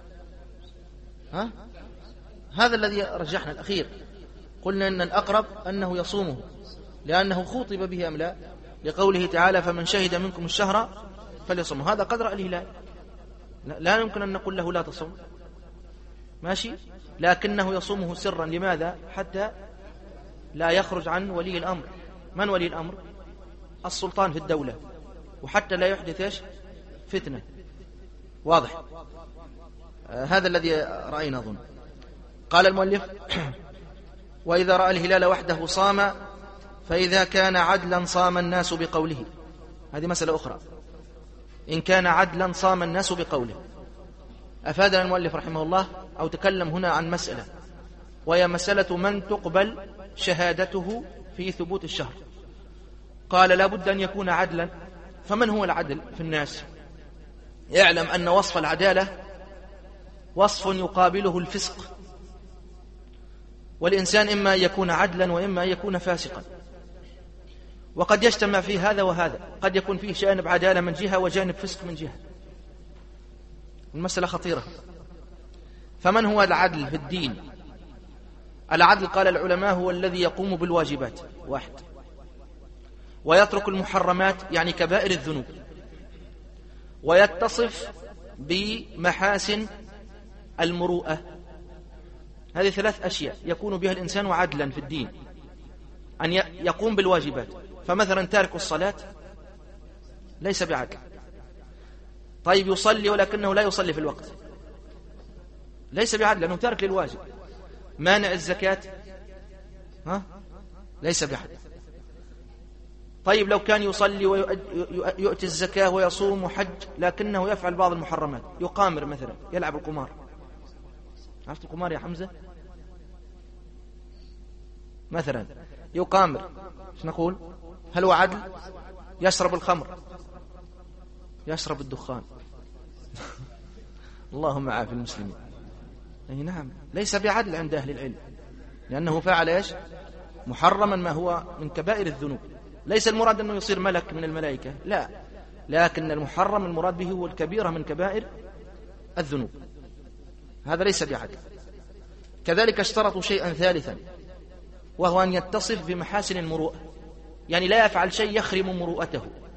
هذا الذي رجحنا الأخير. قلنا أن الأقرب أنه يصومه لأنه خوطب به أم لا، لقوله تعالى: فمن شهد منكم الشهر فليصومه. هذا قد رأى الهلال، لا يمكن أن نقول له لا تصوم، ماشي، لكنه يصومه سرا. لماذا؟ حتى لا يخرج عن ولي الأمر. من ولي الأمر؟ السلطان في الدولة، وحتى لا يحدث فتنة. واضح؟ هذا الذي رأينا أظن. قال المؤلف: وإذا رأى الهلال وحده صام فإذا كان عدلا صام الناس بقوله. هذه مسألة أخرى. إن كان عدلا صام الناس بقوله. أفادنا المؤلف رحمه الله أو تكلم هنا عن مسألة، وهي مسألة من تقبل شهادته في ثبوت الشهر. قال لا بد أن يكون عدلا. فمن هو العدل في الناس؟ يعلم أن وصف العدالة وصف يقابله الفسق، والإنسان إما أن يكون عدلا وإما أن يكون فاسقا، وقد يجتمع في هذا وهذا، قد يكون فيه جانب عدالة من جهة وجانب فسق من جهة. المسألة خطيرة. فمن هو العدل في الدين؟ العدل قال العلماء هو الذي يقوم بالواجبات واحد، ويترك المحرمات يعني كبائر الذنوب، ويتصف بمحاسن المروءة. هذه ثلاث أشياء يكون بها الإنسان عدلا في الدين، أن يقوم بالواجبات. فمثلا تارك الصلاة ليس بعدل. طيب يصلي ولكنه لا يصلي في الوقت، ليس بعدل لأنه تارك للواجب. مانع الزكاة ليس بعدل. طيب لو كان يصلي ويؤتي الزكاة ويصوم وحج لكنه يفعل بعض المحرمات، يقامر مثلا، يلعب القمار. عرفت القمار يا حمزة؟ مثلا يقامر، ايش نقول؟ هل هو عدل؟ يشرب الخمر، يشرب الدخان. اللهم عافي المسلمين. أي نعم، ليس بعدل عند أهل العلم، لأنه فعل ايش؟ محرما ما هو من كبائر الذنوب. ليس المراد أنه يصير ملك من الملائكة، لا، لكن المحرم المراد به هو الكبيرة من كبائر الذنوب. هذا ليس بعدل. كذلك اشترطوا شيئا ثالثا، وهو أن يتصف بمحاسن المروءة، يعني لا يفعل شيء يخرم مروءته.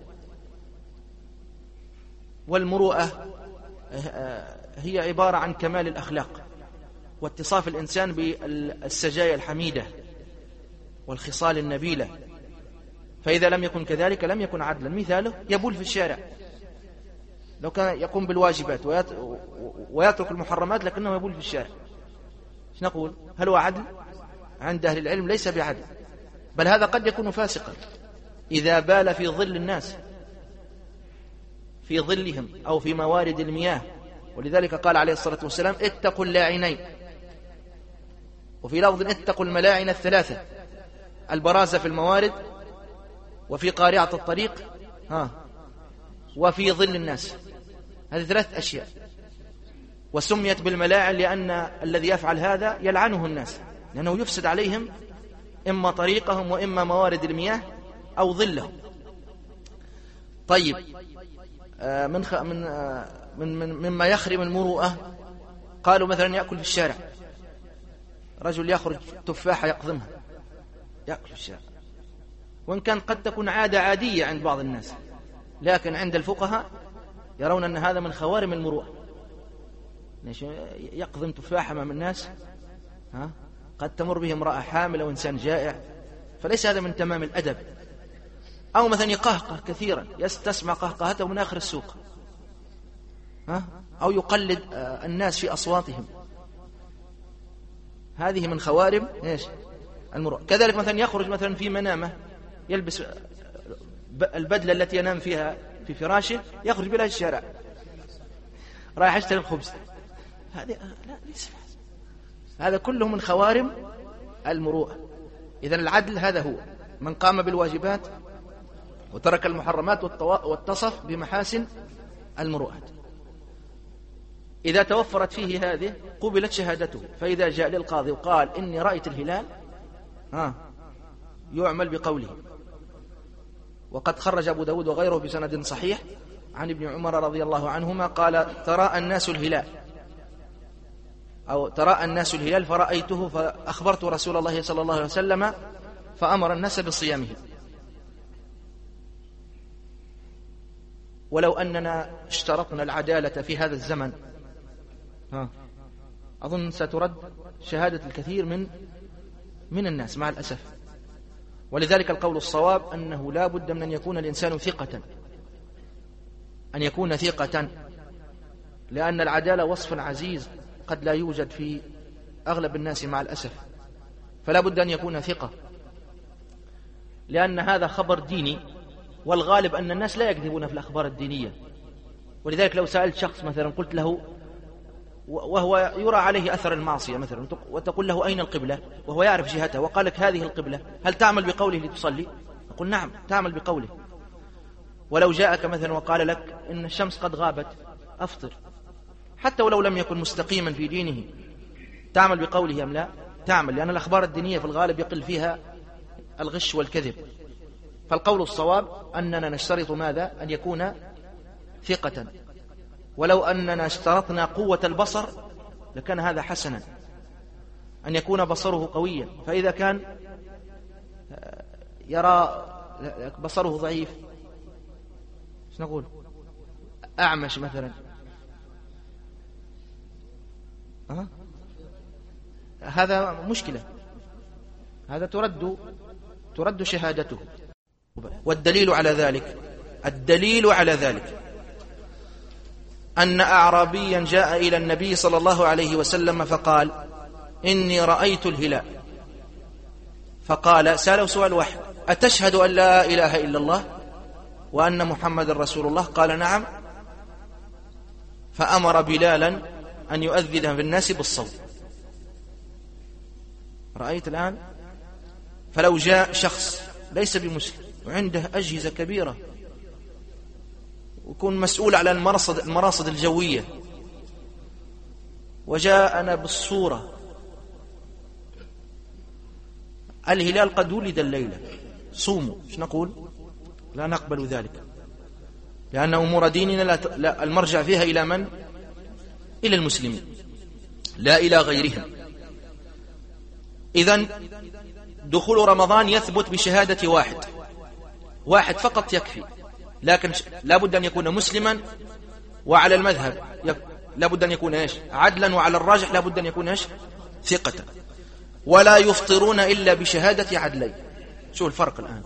والمروءة هي عبارة عن كمال الأخلاق واتصاف الإنسان بالسجايا الحميدة والخصال النبيلة. فإذا لم يكن كذلك لم يكن عدلا. مثاله يبول في الشارع، لو كان يقوم بالواجبات ويترك المحرمات لكنه يبول في الشارع، ايش نقول؟ هل هو عدل؟ عند أهل العلم ليس بعدل، بل هذا قد يكون فاسقا إذا بال في ظل الناس، في ظلهم أو في موارد المياه. ولذلك قال عليه الصلاة والسلام اتقوا اللاعنين، وفي لفظ اتقوا الملاعن الثلاثة: البرازة في الموارد، وفي قارعة الطريق، وفي ظل الناس. هذه ثلاث أشياء. وسميت بالملاعن لأن الذي يفعل هذا يلعنه الناس، لأنه يفسد عليهم إما طريقهم وإما موارد المياه أو ظلهم. طيب مما يخرم المروءة قالوا مثلا يأكل في الشارع، رجل يخرج تفاحة يقضمها يأكل في الشارع، وإن كان قد تكون عادة عادية عند بعض الناس، لكن عند الفقهاء يرون أن هذا من خوارم المروءة. يقضم تفاحة أمام الناس، قد تمر به امرأة حامل أو إنسان جائع، فليس هذا من تمام الأدب. أو مثلا يقهقه كثيرا، تسمع قهقهته من آخر السوق، أو يقلد الناس في أصواتهم، هذه من خوارم المروءة. كذلك مثلا يخرج مثلا في منامه يلبس البدلة التي ينام فيها في فراشه، يخرج بلا الشارع رايح يشتري الخبز، هذا لا، ليس هذا كله من خوارم المروءة. إذن العدل هذا هو من قام بالواجبات وترك المحرمات واتصف بمحاسن المروءة. إذا توفرت فيه هذه قبلت شهادته. فإذا جاء للقاضي وقال إني رأيت الهلال، يعمل بقوله. وقد خرج أبو داود وغيره بسند صحيح عن ابن عمر رضي الله عنهما قال تراءى الناس الهلال، أو تراءى الناس الهلال فرأيته فأخبرت رسول الله صلى الله عليه وسلم فأمر الناس بصيامه. ولو أننا اشترطنا العدالة في هذا الزمن أظن سترد شهادة الكثير من الناس مع الأسف. ولذلك القول الصواب أنه لا بد من أن يكون الإنسان ثقة، أن يكون ثقة، لأن العدالة وصف عزيز قد لا يوجد في أغلب الناس مع الأسف، فلا بد أن يكون ثقة. لأن هذا خبر ديني، والغالب أن الناس لا يكذبون في الأخبار الدينية. ولذلك لو سألت شخص مثلا قلت له وهو يرى عليه أثر المعصية مثلا، وتقول له أين القبلة وهو يعرف جهته وقال لك هذه القبلة، هل تعمل بقوله لتصلي؟ أقول نعم تعمل بقوله. ولو جاءك مثلا وقال لك إن الشمس قد غابت أفطر، حتى ولو لم يكن مستقيما في دينه، تعمل بقوله أم لا؟ تعمل، لأن الأخبار الدينية في الغالب يقل فيها الغش والكذب. فالقول الصواب أننا نشترط ماذا؟ أن يكون ثقة. ولو أننا اشترطنا قوة البصر لكان هذا حسنا، أن يكون بصره قويا. فإذا كان يرى بصره ضعيف، ايش نقول؟ أعمش مثلا، هذا مشكلة، هذا ترد شهادته. والدليل على ذلك، الدليل على ذلك أن أعرابيا جاء إلى النبي صلى الله عليه وسلم فقال إني رأيت الهلال، فقال سأله سؤال واحد: أتشهد أن لا إله إلا الله وأن محمد رسول الله؟ قال نعم. فأمر بلالا أن يؤذن في الناس بالصوت. رأيت الآن؟ فلو جاء شخص ليس بمسلم وعنده أجهزة كبيرة ويكون مسؤول على المراصد الجوية وجاءنا بالصورة الهلال قد ولد الليلة صوموا، ايش نقول؟ لا نقبل ذلك، لأن أمور ديننا لا المرجع فيها إلى من؟ إلى المسلمين لا إلى غيرهم. إذن دخول رمضان يثبت بشهادة واحد فقط يكفي، لكن لا بد أن يكون مسلما، وعلى المذهب لا بد أن يكون إيش؟ عدلا، وعلى الراجح لا بد أن يكون إيش؟ ثقة. ولا يفطرون إلا بشهادة عدلين. شو الفرق الآن؟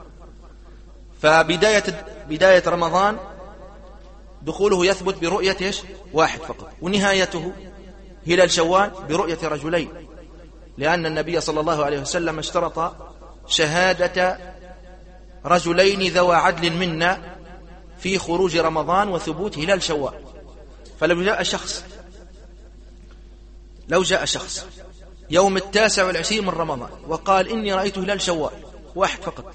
فبداية رمضان دخوله يثبت برؤية إيش؟ واحد فقط، ونهايته هلال شوال برؤية رجلين، لأن النبي صلى الله عليه وسلم اشترط شهادة رجلين ذوى عدل منا في خروج رمضان وثبوت هلال شوال. فلو جاء شخص يوم 29 من رمضان وقال إني رأيت هلال شوال، واحد فقط،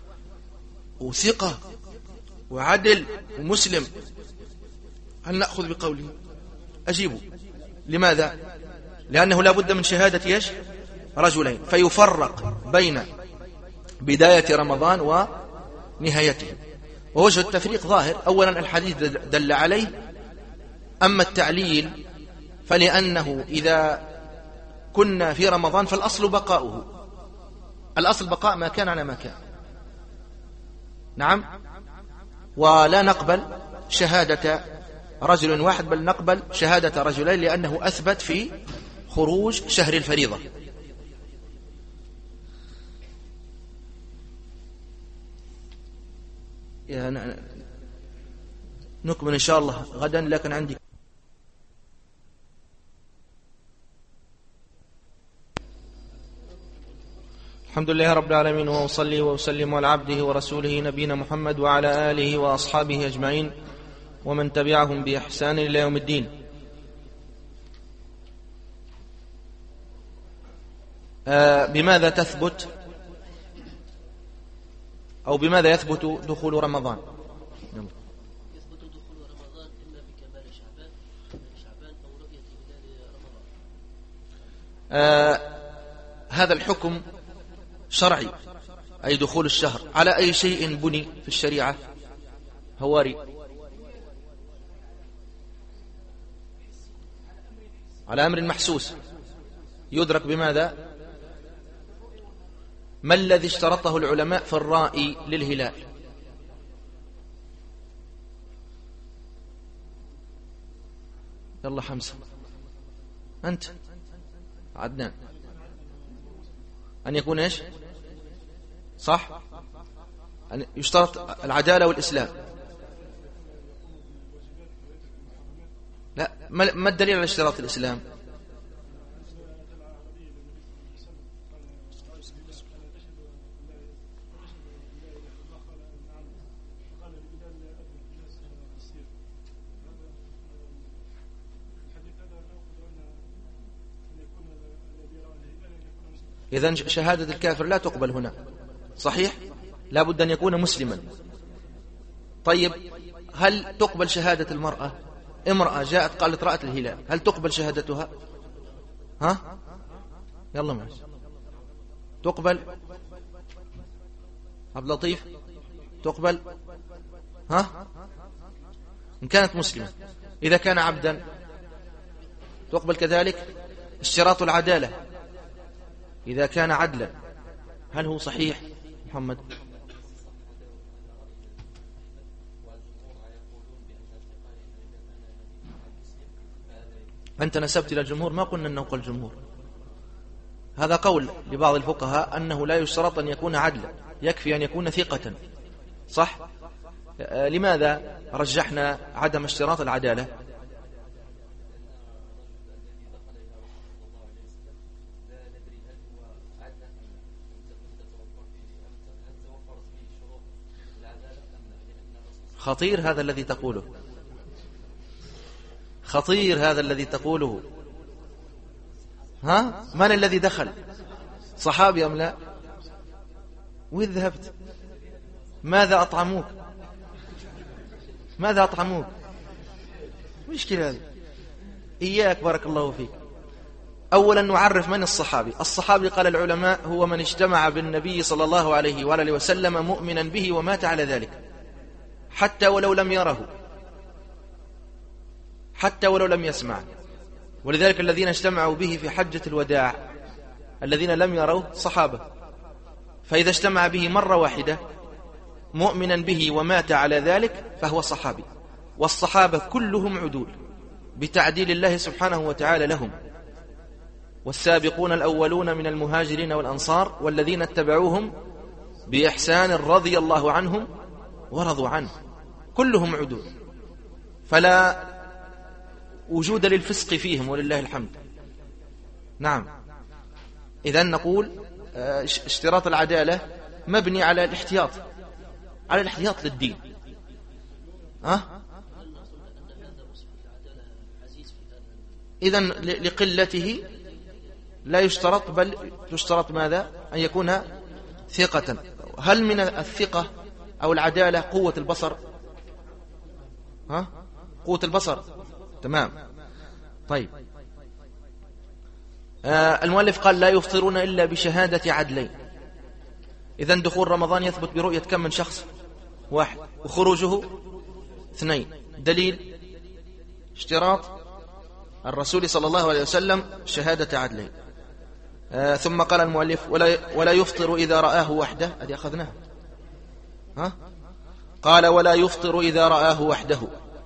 وثقة وعدل ومسلم، هل نأخذ بقوله؟ أجيبه. لماذا؟ لأنه لا بد من شهادة إيش؟ رجلين، فيفرق بين بداية رمضان ونهايته. ووجه التفريق ظاهر، أولا الحديث دل عليه. أما التعليل فلأنه إذا كنا في رمضان فالأصل بقاؤه، الأصل بقاء ما كان على ما كان. نعم، ولا نقبل شهادة رجل واحد، بل نقبل شهادة رجلين، لأنه أثبت في خروج شهر الفريضة. نكمل إن شاء الله غدا، لكن عندي الحمد لله رب العالمين، وأصلي وأسلم على عبده ورسوله نبينا محمد وعلى آله وأصحابه أجمعين ومن تبعهم بإحسان إلى يوم الدين. بماذا تثبت أو بماذا يثبت دخول رمضان؟ يثبت دخول رمضان إما بكمال شعبان أو رؤية هلال رمضان. هذا الحكم شرعي، أي دخول الشهر. على أي شيء بني في الشريعة؟ هواري على أمر محسوس يدرك بماذا؟ ما الذي اشترطه العلماء في الرائي للهلال؟ يلا حمزة، أنت عدنان، أن يكون إيش؟ صح؟ أن يشترط العدالة والإسلام. لا، ما الدليل على اشتراط الإسلام؟ إذن شهادة الكافر لا تقبل هنا، صحيح؟ لا بد أن يكون مسلما. طيب هل تقبل شهادة المرأة؟ امرأة جاءت قالت رأت الهلال، هل تقبل شهادتها؟ ها؟ يلا معي تقبل؟ عبد اللطيف تقبل؟ ها؟ إن كانت مسلمة. إذا كان عبدا تقبل كذلك؟ اشتراط العدالة إذا كان عدلا، هل هو صحيح محمد؟ أنت نسبت إلى الجمهور، ما قلنا أنه قول الجمهور، هذا قول لبعض الفقهاء أنه لا يشترط أن يكون عدلا، يكفي أن يكون ثقة، صح؟ لماذا رجحنا عدم اشتراط العدالة؟ خطير هذا الذي تقوله، خطير هذا الذي تقوله. ها؟ من الذي دخل؟ صحابي أم لا؟ وين ذهبت؟ ماذا أطعموك؟ ماذا أطعموك؟ مشكلة هذه. إياك بارك الله فيك. أولا نعرف من الصحابي. الصحابي قال العلماء هو من اجتمع بالنبي صلى الله عليه وآله وسلم مؤمنا به ومات على ذلك، حتى ولو لم يره، حتى ولو لم يسمع. ولذلك الذين اجتمعوا به في حجة الوداع الذين لم يروه صحابة، فإذا اجتمع به مرة واحدة مؤمنا به ومات على ذلك فهو صحابي. والصحابة كلهم عدول بتعديل الله سبحانه وتعالى لهم. والسابقون الأولون من المهاجرين والأنصار والذين اتبعوهم بإحسان رضي الله عنهم ورضوا عنه، كلهم عدول، فلا وجود للفسق فيهم ولله الحمد. نعم. إذن نقول اشتراط العدالة مبني على الاحتياط، على الاحتياط للدين. إذن لقلته لا يشترط، بل تشترط ماذا؟ أن يكون ثقة. هل من الثقة أو العدالة قوة البصر؟ قوة البصر، تمام. طيب المؤلف قال لا يفطرون إلا بشهادة عدلين. إذن دخول رمضان يثبت برؤية كم من شخص؟ واحد، وخروجه اثنين. دليل اشتراط الرسول صلى الله عليه وسلم شهادة عدلين. ثم قال المؤلف ولا يفطر إذا رآه وحده. هذه أخذناها. قال ولا يفطر إذا رآه وحده.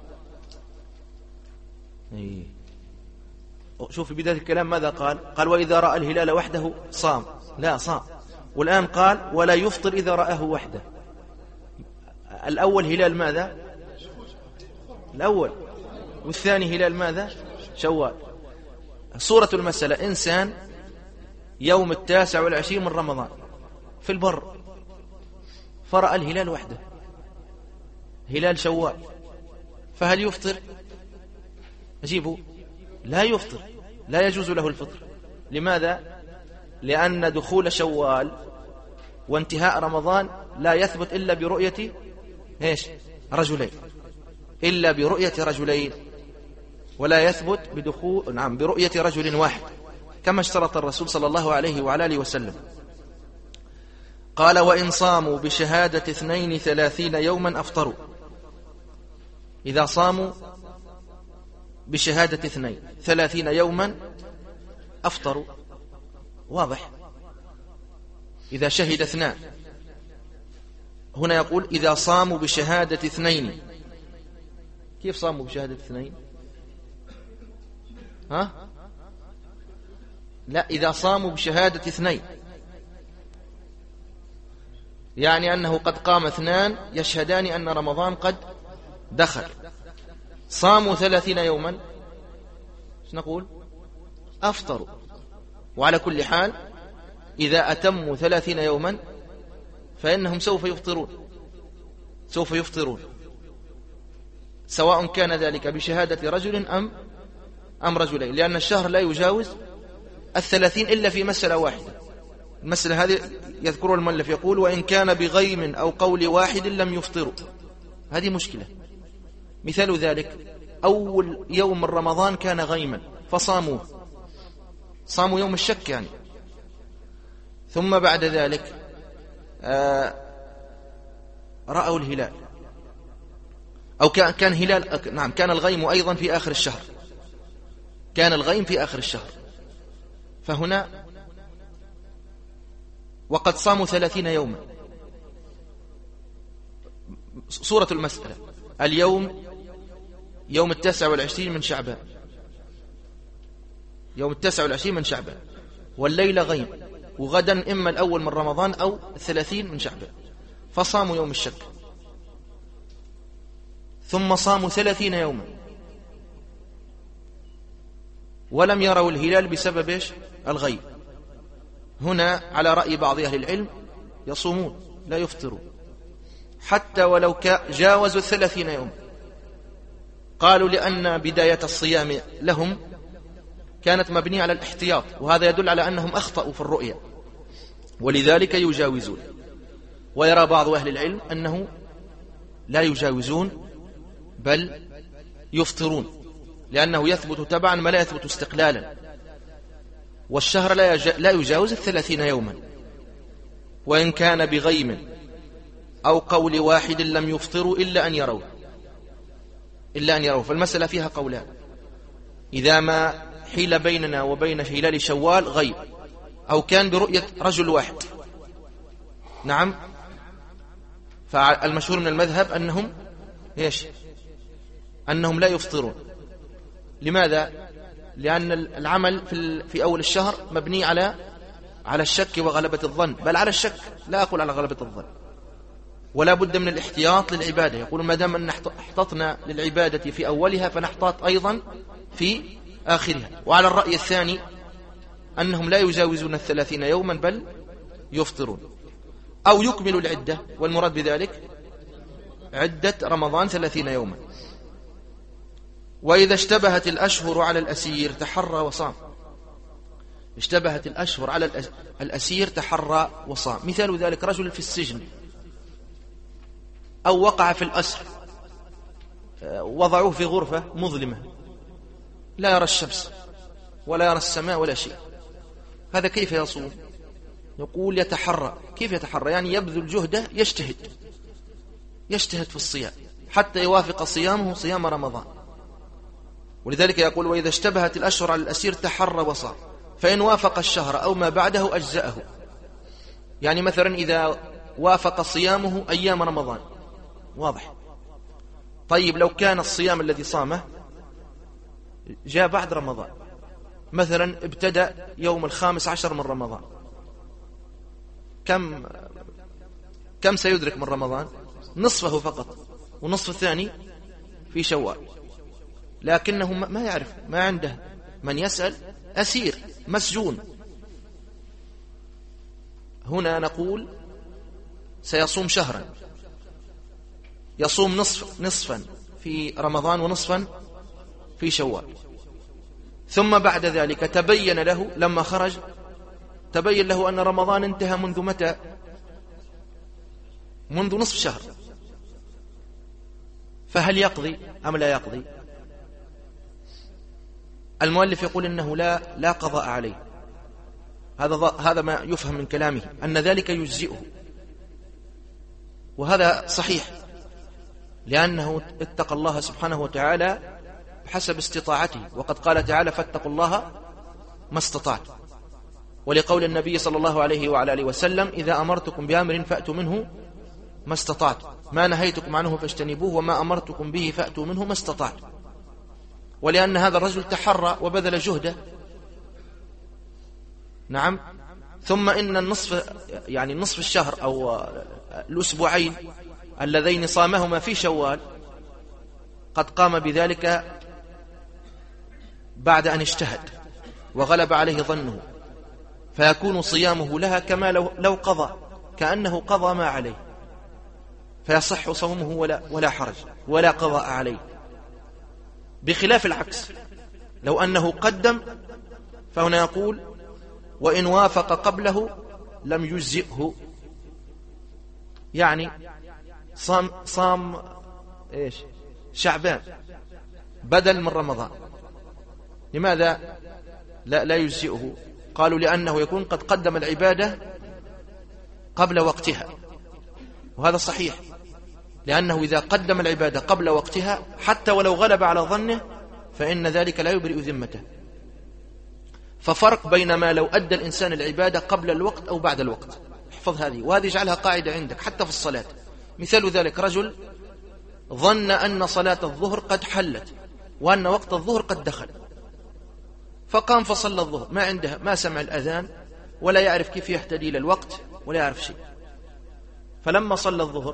شوف في بداية الكلام ماذا قال؟ قال وإذا رأى الهلال وحده صام، لا صام. والآن قال ولا يفطر إذا رآه وحده. الأول هلال ماذا؟ الأول. والثاني هلال ماذا؟ شوال. صورة المسألة إنسان يوم 29 من رمضان في البر فرأى الهلال وحده، هلال شوال، فهل يفطر؟ أجيبه لا يفطر، لا يجوز له الفطر. لماذا؟ لأن دخول شوال وانتهاء رمضان لا يثبت إلا برؤية رجلين، إلا برؤية رجلين، ولا يثبت بدخول برؤية رجل واحد كما اشترط الرسول صلى الله عليه وعلى آله وسلم. قال وإن صاموا بشهادة 32 يوما أفطروا. إذا صاموا بشهادة 32 يوما أفطروا، واضح. إذا شهد 2، هنا يقول إذا صاموا بشهادة 2. كيف صاموا بشهادة 2؟ لا، إذا صاموا بشهادة 2 يعني أنه قد قام 2 يشهدان أن رمضان قد دخل. صاموا 30 يوما ايش نقول؟ أفطروا. وعلى كل حال إذا أتموا 30 يوما فإنهم سوف يفطرون، سواء كان ذلك بشهادة رجل أم رجلين، لأن الشهر لا يجاوز 30 إلا في مسألة واحدة، المسألة هذه يذكرها المؤلف، يقول وإن كان بغيم أو قول واحد لم يفطروا. هذه مشكلة. مثال ذلك أول يوم من رمضان كان غيما فصاموه، صاموا يوم الشك يعني، ثم بعد ذلك رأوا الهلال، أو كان هلال، نعم كان الغيم أيضا في آخر الشهر، كان الغيم في آخر الشهر، فهنا وقد صاموا 30 يوما. صورة المسألة اليوم يوم 29 من شعبان، يوم 29 من شعبان، والليلة غيم، وغدا إما الأول من رمضان أو 30 من شعبان، فصاموا يوم الشك، ثم صاموا 30 يوما ولم يروا الهلال بسبب إيش؟ الغيب. هنا على رأي بعض أهل العلم يصومون لا يفطرون حتى ولو جاوزوا 30 يوما. قالوا لأن بداية الصيام لهم كانت مبنية على الاحتياط، وهذا يدل على أنهم أخطأوا في الرؤية، ولذلك يجاوزون. ويرى بعض أهل العلم أنه لا يجاوزون بل يفطرون، لأنه يثبت تبعا ما لا يثبت استقلالا، والشهر لا يجاوز 30 يوما. وإن كان بغيم أو قول واحد لم يفطروا إلا أن يروا، فالمسألة فيها قولان. إذا ما حيل بيننا وبين هلال شوال غيب، أو كان برؤية رجل واحد، نعم، فالمشهور من المذهب أنهم لا يفطرون. لماذا؟ لأن العمل في أول الشهر مبني على الشك وغلبة الظن، بل على الشك، لا أقول على غلبة الظن، ولا بد من الاحتياط للعبادة. يقول ما دام أن احتطنا للعبادة في أولها فنحتاط أيضا في آخرها. وعلى الرأي الثاني أنهم لا يجاوزون 30 يوما بل يفطرون، أو يكملوا العدة، والمراد بذلك عدة رمضان 30 يوما. وإذا اشتبهت الأشهر على الأسير تحرى وصام. اشتبهت الأشهر على الأسير تحرى وصام. مثال ذلك رجل في السجن أو وقع في الأسر، وضعوه في غرفة مظلمة لا يرى الشمس ولا يرى السماء ولا شيء، هذا كيف يصوم؟ يقول يتحرى. كيف يتحرى؟ يعني يبذل جهده، يجتهد في الصيام حتى يوافق صيامه صيام رمضان. ولذلك يقول وإذا اشتبهت الأشهر على الأسير تحرى وصام، فإن وافق الشهر أو ما بعده أجزأه. يعني مثلا إذا وافق صيامه أيام رمضان واضح. طيب لو كان الصيام الذي صامه جاء بعد رمضان، مثلا ابتدأ يوم 15 من رمضان، كم سيدرك من رمضان؟ نصفه فقط، ونصف الثاني في شوال، لكنه ما يعرف، ما عنده من يسأل، أسير مسجون. هنا نقول سيصوم شهرا، يصوم نصفا في رمضان ونصفا في شوال، ثم بعد ذلك تبين له لما خرج، تبين له أن رمضان انتهى منذ متى؟ منذ نصف شهر، فهل يقضي أم لا يقضي؟ المؤلف يقول إنه لا قضاء عليه. هذا ما يفهم من كلامه، أن ذلك يجزئه، وهذا صحيح، لأنه اتقى الله سبحانه وتعالى بحسب استطاعته، وقد قال تعالى فاتقوا الله ما استطعت، ولقول النبي صلى الله عليه وعلى آله وسلم إذا أمرتكم بأمر فأتوا منه ما استطعت، ما نهيتكم عنه فاجتنبوه، وما أمرتكم به فأتوا منه ما استطعت. ولأن هذا الرجل تحرى وبذل جهده، نعم. ثم إن نصف الشهر أو الأسبوعين اللذين صامهما في شوال قد قام بذلك بعد أن اجتهد وغلب عليه ظنه، فيكون صيامه لها كما لو قضى، كأنه قضى ما عليه، فيصح صومه ولا حرج ولا قضاء عليه. بخلاف العكس، لو أنه قدم، فهنا يقول وإن وافق قبله لم يجزئه، يعني صام إيش شعبان بدل من رمضان، لماذا لا يجزئه؟ قالوا لأنه يكون قد قدم العبادة قبل وقتها، وهذا صحيح، لأنه إذا قدم العبادة قبل وقتها حتى ولو غلب على ظنه فإن ذلك لا يبرئ ذمته. ففرق بين ما لو أدى الإنسان العبادة قبل الوقت أو بعد الوقت. احفظ هذه، وهذه اجعلها قاعدة عندك حتى في الصلاة. مثال ذلك رجل ظن أن صلاة الظهر قد حلت وأن وقت الظهر قد دخل، فقام فصلى الظهر، ما سمع الأذان ولا يعرف كيف يهتدي إلى الوقت ولا يعرف شيء. فلما صلى الظهر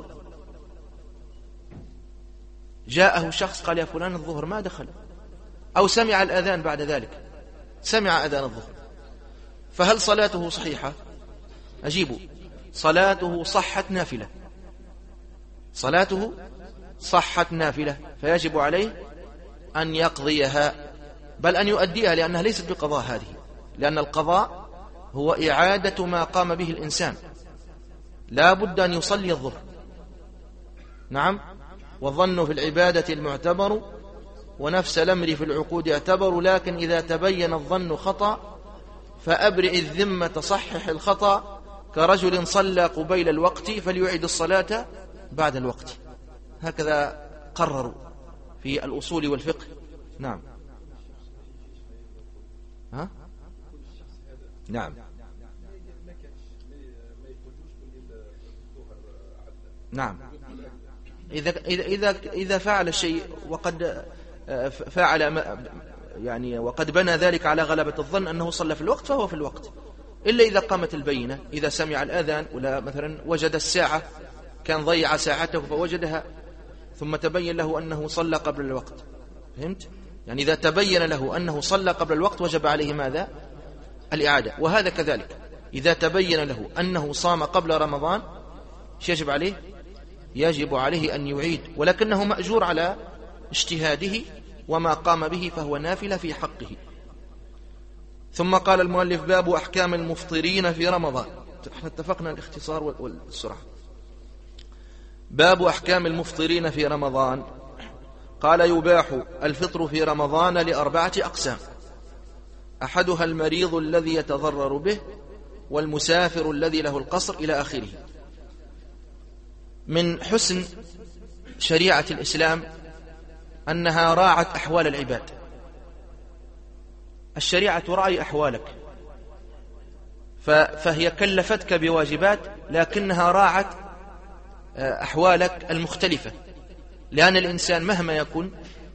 جاءه شخص قال: يا فلان الظهر ما دخل، أو سمع الأذان بعد ذلك، سمع أذان الظهر، فهل صلاته صحيحة؟ أجيبوا: صلاته صحت نافلة، صلاته صحت نافلة، فيجب عليه أن يقضيها، بل أن يؤديها، لأنها ليست بقضاء هذه، لأن القضاء هو إعادة ما قام به الإنسان، لا بد أن يصلي الظهر. نعم، والظن في العبادة المعتبر ونفس الأمر في العقود اعتبر، لكن إذا تبين الظن خطأ فأبرئ الذمة صحح الخطأ، كرجل صلى قبيل الوقت فليعيد الصلاة بعد الوقت. هكذا قرروا في الأصول والفقه. نعم. ها؟ نعم. نعم. إذا فعل شيء وقد فعل يعني وقد بنى ذلك على غلبة الظن أنه صلى في الوقت فهو في الوقت، إلا إذا قامت البينة، إذا سمع الأذان ولا مثلا وجد الساعة، كان ضيع ساعته فوجدها ثم تبين له أنه صلى قبل الوقت. فهمت؟ يعني إذا تبين له أنه صلى قبل الوقت وجب عليه ماذا؟ الإعادة. وهذا كذلك إذا تبين له أنه صام قبل رمضان يجب عليه؟ يجب عليه أن يعيد، ولكنه مأجور على اجتهاده، وما قام به فهو نافلة في حقه. ثم قال المؤلف: باب أحكام المفطرين في رمضان. احنا اتفقنا الاختصار والسرعة. باب أحكام المفطرين في رمضان. قال: يباح الفطر في رمضان لأربعة أقسام: أحدها المريض الذي يتضرر به، والمسافر الذي له القصر، إلى آخره. من حسن شريعة الإسلام أنها راعت أحوال العباد. الشريعة تراعي أحوالك، فهي كلفتك بواجبات، لكنها راعت أحوالك المختلفة، لأن الإنسان مهما يكون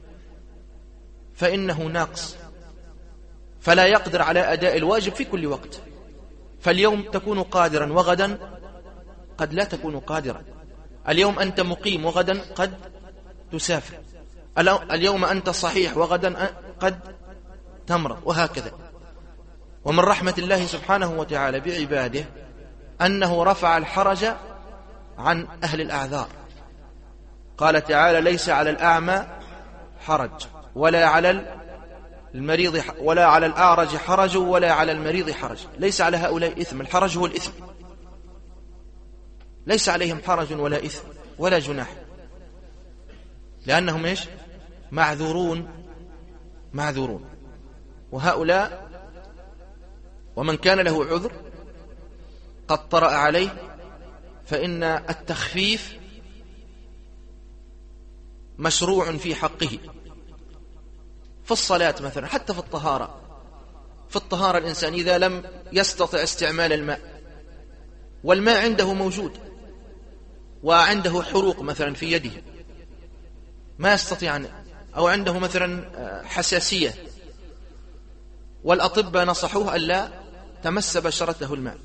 فإنه ناقص، فلا يقدر على أداء الواجب في كل وقت. فاليوم تكون قادرا وغدا قد لا تكون قادرا، اليوم أنت مقيم وغدا قد تسافر، اليوم أنت صحيح وغدا قد تمرض، وهكذا. ومن رحمة الله سبحانه وتعالى بعباده أنه رفع الحرج عن أهل الأعذار. قال تعالى: ليس على الأعمى حرج ولا على المريض ولا على الأعرج حرج ولا على المريض حرج. ليس على هؤلاء إثم، الحرج هو الإثم، ليس عليهم حرج ولا إثم ولا جناح، لأنهم إيش؟ معذورون. وهؤلاء ومن كان له عذر قد طرأ عليه فإن التخفيف مشروع في حقه. في الصلاة مثلا، حتى في الطهارة الإنسان إذا لم يستطع استعمال الماء والماء عنده موجود وعنده حروق مثلا في يده ما يستطيع، أو عنده مثلا حساسية، والأطباء نصحوه ألا تمس بشرته الماء،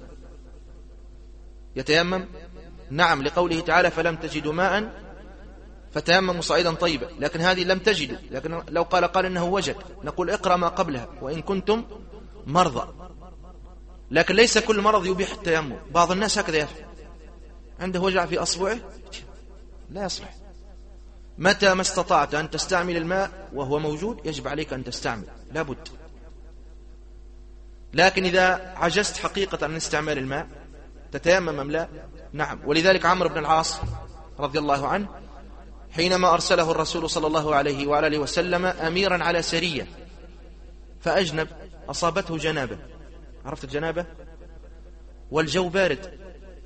يتيمم. نعم، لقوله تعالى: فلم تجدوا ماء فتيمموا صعيدا طيبا، لكن هذه لم تجدوا. لكن لو قال إنه وجد، نقول اقرأ ما قبلها: وإن كنتم مرضى. لكن ليس كل مرض يبيح التيمم، بعض الناس هكذا يفعل، عنده وجع في أصبعه لا يصلح. متى ما استطعت أن تستعمل الماء وهو موجود يجب عليك أن تستعمل، لا بد. لكن إذا عجزت حقيقة عن استعمال الماء تتيمم أم لا؟ نعم. ولذلك عمرو بن العاص رضي الله عنه حينما أرسله الرسول صلى الله عليه وآله وسلم أميرا على سرية فأجنب، أصابته جنابة، عرفت الجنابة؟ والجو بارد،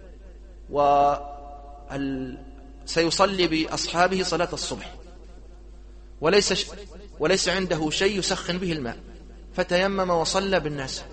سيصلي بأصحابه صلاة الصبح، وليس عنده شيء يسخن به الماء، فتيمم وصلى بالناس.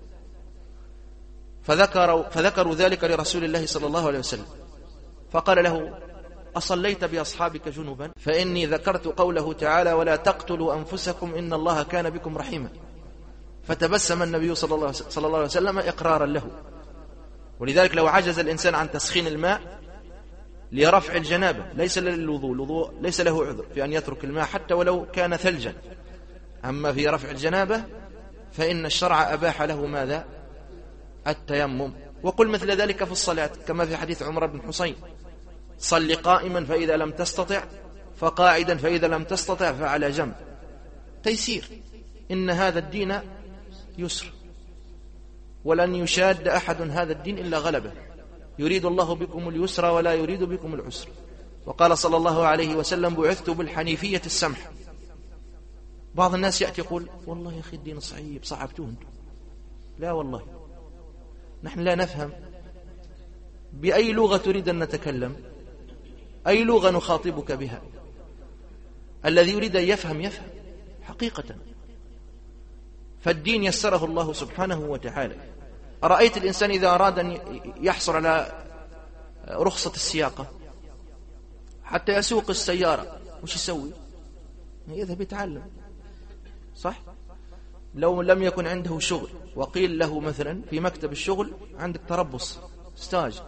فذكروا ذلك لرسول الله صلى الله عليه وسلم، فقال له: أصليت بأصحابك جنبا؟ فإني ذكرت قوله تعالى: ولا تقتلوا أنفسكم إن الله كان بكم رحيما. فتبسم النبي صلى الله عليه وسلم إقرارا له. ولذلك لو عجز الإنسان عن تسخين الماء لرفع الجنابة ليس للوضوء ليس له عذر في أن يترك الماء حتى ولو كان ثلجا. أما في رفع الجنابة فإن الشرع أباح له ماذا؟ التيمم. وقل مثل ذلك في الصلاة كما في حديث عمر بن حسين: صل قائما فإذا لم تستطع فقاعدا فإذا لم تستطع فعلى جنب. تيسير. إن هذا الدين يسر ولن يشاد أحد هذا الدين إلا غلبه، يريد الله بكم اليسر ولا يريد بكم العسر. وقال صلى الله عليه وسلم: بعثت بالحنيفية السمح. بعض الناس يأتي يقول: والله يا أخي الدين صعيب، صعبتوه انتم. لا والله، نحن لا نفهم. بأي لغة تريد أن نتكلم؟ أي لغة نخاطبك بها؟ الذي يريد أن يفهم حقيقة. فالدين يسره الله سبحانه وتعالى. أرأيت الإنسان إذا أراد أن يحصل على رخصة السياقة حتى يسوق السيارة وش يسوي؟ يذهب يتعلم، صح؟ لو لم يكن عنده شغل وقيل له مثلا في مكتب الشغل عندك تربص ستاج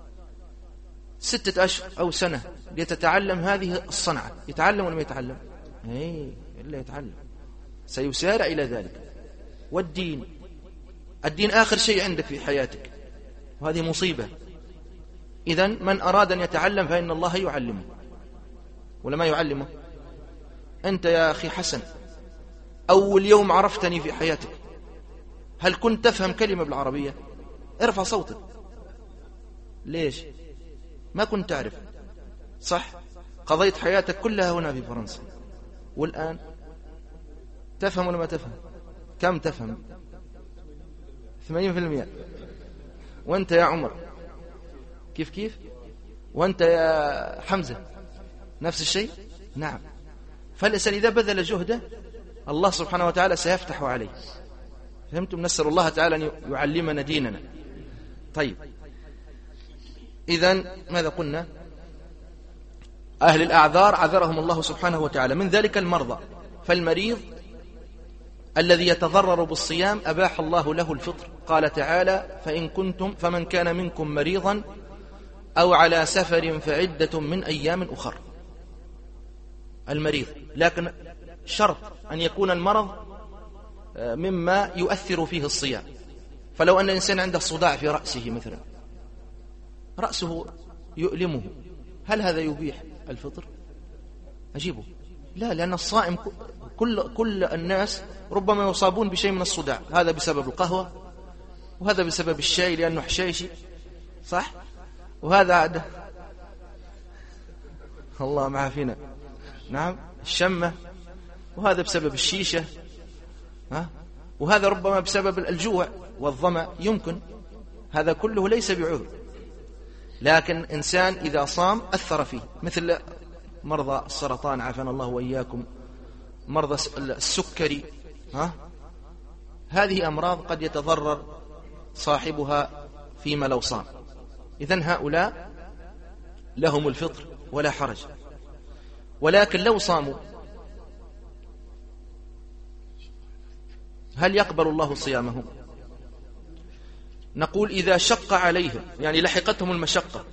6 أشهر أو سنة ليتتعلم هذه الصنعة، يتعلم ولا ما يتعلم؟ إلا يتعلم، سيسارع إلى ذلك. والدين آخر شيء عندك في حياتك، وهذه مصيبة. إذن من أراد أن يتعلم فإن الله يعلمه ولا ما يعلمه؟ أنت يا أخي حسن أول يوم عرفتني في حياتك هل كنت تفهم كلمة بالعربية؟ ارفع صوتك. ليش؟ ما كنت تعرف، صح؟ قضيت حياتك كلها هنا في فرنسا، والآن تفهم ولا ما تفهم؟ كم تفهم؟ 80%. وانت يا عمر كيف؟ وانت يا حمزة نفس الشيء؟ نعم. فالإنسان إذا بذل جهده الله سبحانه وتعالى سيفتح عليه. فهمتم؟ نسأل الله تعالى أن يعلمنا ديننا. طيب، إذن ماذا قلنا؟ أهل الأعذار عذرهم الله سبحانه وتعالى، من ذلك المرضى. فالمريض الذي يتضرر بالصيام أباح الله له الفطر. قال تعالى: فمن كان منكم مريضا أو على سفر فعدة من أيام أخر. المريض، لكن شرط أن يكون المرض مما يؤثر فيه الصيام. فلو أن الإنسان عنده صداع في رأسه مثلا، رأسه يؤلمه، هل هذا يبيح الفطر؟ أجيبه لا، لأن الصائم كل الناس ربما يصابون بشيء من الصداع، هذا بسبب القهوة وهذا بسبب الشاي لأنه حشيشي، صح؟ وهذا عده الله معافينا، نعم، الشمة، وهذا بسبب الشيشة، وهذا ربما بسبب الجوع والظمأ، يمكن هذا كله ليس بعذر. لكن إنسان إذا صام أثر فيه، مثل مرضى السرطان عافانا الله وإياكم، مرضى السكري، هذه أمراض قد يتضرر صاحبها فيما لو صام. إذن هؤلاء لهم الفطر ولا حرج. ولكن لو صاموا هل يقبل الله صيامهم؟ نقول إذا شق عليهم، يعني لحقتهم المشقة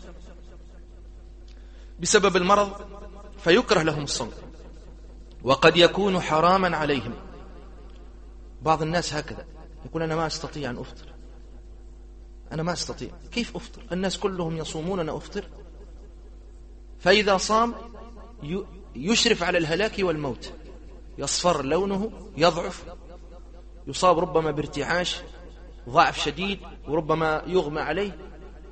بسبب المرض، فيكره لهم الصوم، وقد يكون حراما عليهم. بعض الناس هكذا يقول: أنا ما أستطيع أن أفطر، أنا ما أستطيع، كيف أفطر؟ الناس كلهم يصومون، أنا أفطر. فإذا صام يشرف على الهلاك والموت، يصفر لونه، يضعف، يصاب ربما بارتعاش، ضعف شديد، وربما يغمى عليه.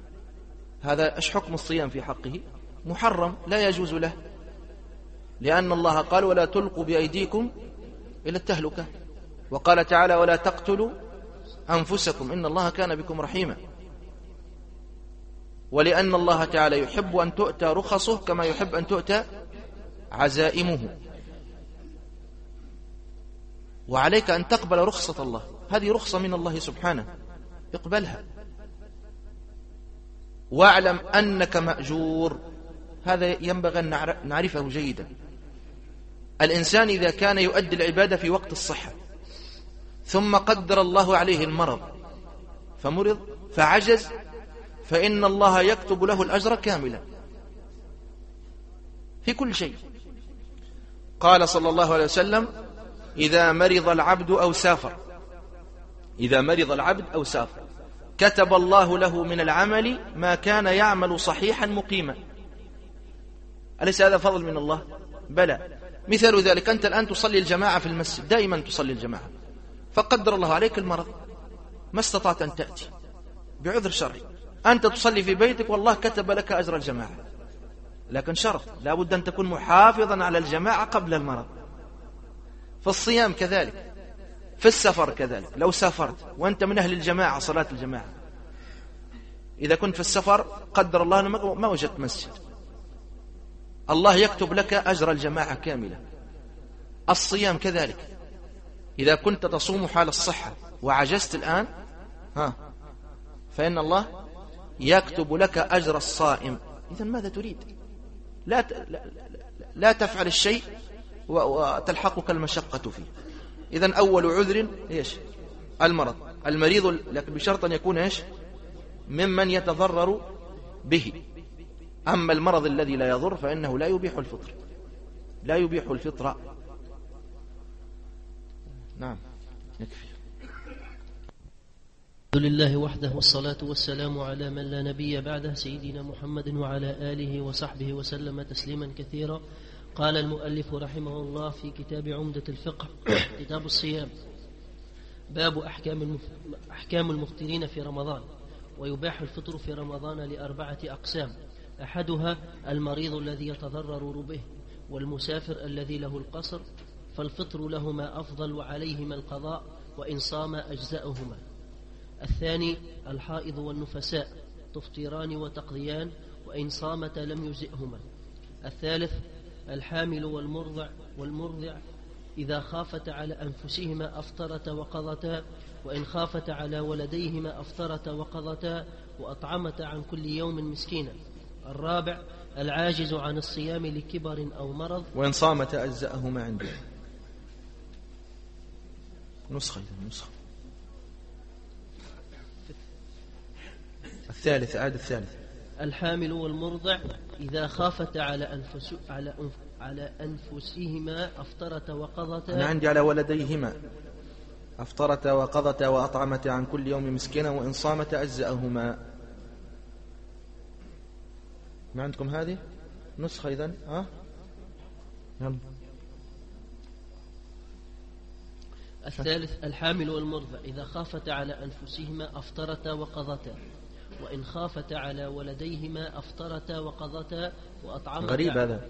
هذا إيش حكم الصيام في حقه؟ محرم، لا يجوز له، لأن الله قال ولا تلقوا بأيديكم إلى التهلكة، وقال تعالى ولا تقتلوا أنفسكم إن الله كان بكم رحيما، ولأن الله تعالى يحب أن تؤتى رخصه كما يحب أن تؤتى عزائمه، وعليك أن تقبل رخصة الله، هذه رخصة من الله سبحانه، اقبلها واعلم أنك مأجور. هذا ينبغي أن نعرفه جيدا. الإنسان إذا كان يؤدي العبادة في وقت الصحة ثم قدر الله عليه المرض فمرض فعجز، فإن الله يكتب له الأجر كاملا في كل شيء. قال صلى الله عليه وسلم إذا مرض العبد أو سافر كتب الله له من العمل ما كان يعمل صحيحا مقيما. أليس هذا فضل من الله؟ بلى. مثال ذلك أنت الآن تصلي الجماعة في المسجد، دائما تصلي الجماعة، فقدر الله عليك المرض ما استطعت أن تأتي بعذر شرعي، أنت تصلي في بيتك والله كتب لك أجر الجماعة، لكن شرط لا بد أن تكون محافظا على الجماعة قبل المرض. فالصيام كذلك، في السفر كذلك، لو سافرت وأنت من أهل الجماعة صلاة الجماعة، إذا كنت في السفر قدر الله ما وجدت مسجد، الله يكتب لك أجر الجماعة كاملة. الصيام كذلك، إذا كنت تصوم حال الصحة وعجزت الآن فإن الله يكتب لك أجر الصائم. إذن ماذا تريد؟ لا تفعل الشيء وتلحقك المشقة فيه. إذن أول عذر إيش؟ المريض، لكن بشرط أن يكون إيش؟ ممن يتضرر به. أما المرض الذي لا يضر فإنه لا يبيح الفطر. نعم، يكفي. الحمد لله وحده، والصلاة والسلام على من لا نبي بعده، سيدنا محمد وعلى آله وصحبه وسلم تسليما كثيرا. قال المؤلف رحمه الله في كتاب عمدة الفقه كتاب الصيام: باب أحكام المفطرين في رمضان. ويباح الفطر في رمضان ل4 أقسام: أحدها المريض الذي يتضرر به، والمسافر الذي له القصر، فالفطر لهما أفضل وعليهما القضاء، وإن صام أجزأهما. الثاني الحائض والنفساء، تفطران وتقضيان، وإن صامتا لم يجزئهما. الثالث الحامل والمرضع إذا خافتا على أنفسهما أفطرتا وقضتا، وإن خافتا على ولديهما أفطرتا وقضتا، وأطعمتا عن كل يوم مسكينا. الرابع العاجز عن الصيام لكبر أو مرض، وإن صامتا أجزأهما عندي نسخة. الثالث الحامل والمرضع إذا خافتا على أنفسهما أفطرتا وقضتا. أنا عندي على ولديهما أفطرتا وقضتا وأطعمتا عن كل يوم مسكينا، وإن صامتا أجزأهما. ما عندكم هذه نسخة إذن؟ نعم. الثالث الحامل والمرضع إذا خافتا على أنفسهما أفطرتا وقضتا، وإن خافتا على ولديهما أفطرتا وقضتا وأطعمتا. غريب هذا.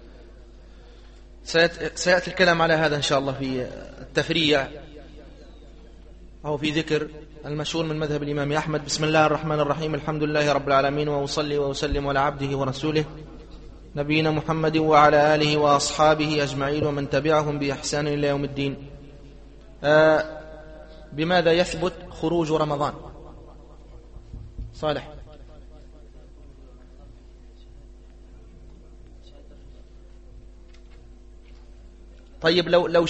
سيأتي الكلام على هذا إن شاء الله في التفريع أو في ذكر المشهور من مذهب الإمام أحمد. بسم الله الرحمن الرحيم، الحمد لله رب العالمين، وأصلي وأسلم على عبده ورسوله نبينا محمد وعلى آله وأصحابه أجمعين ومن تبعهم بإحسان إلى يوم الدين. بماذا يثبت خروج رمضان؟ صالح. طيب لو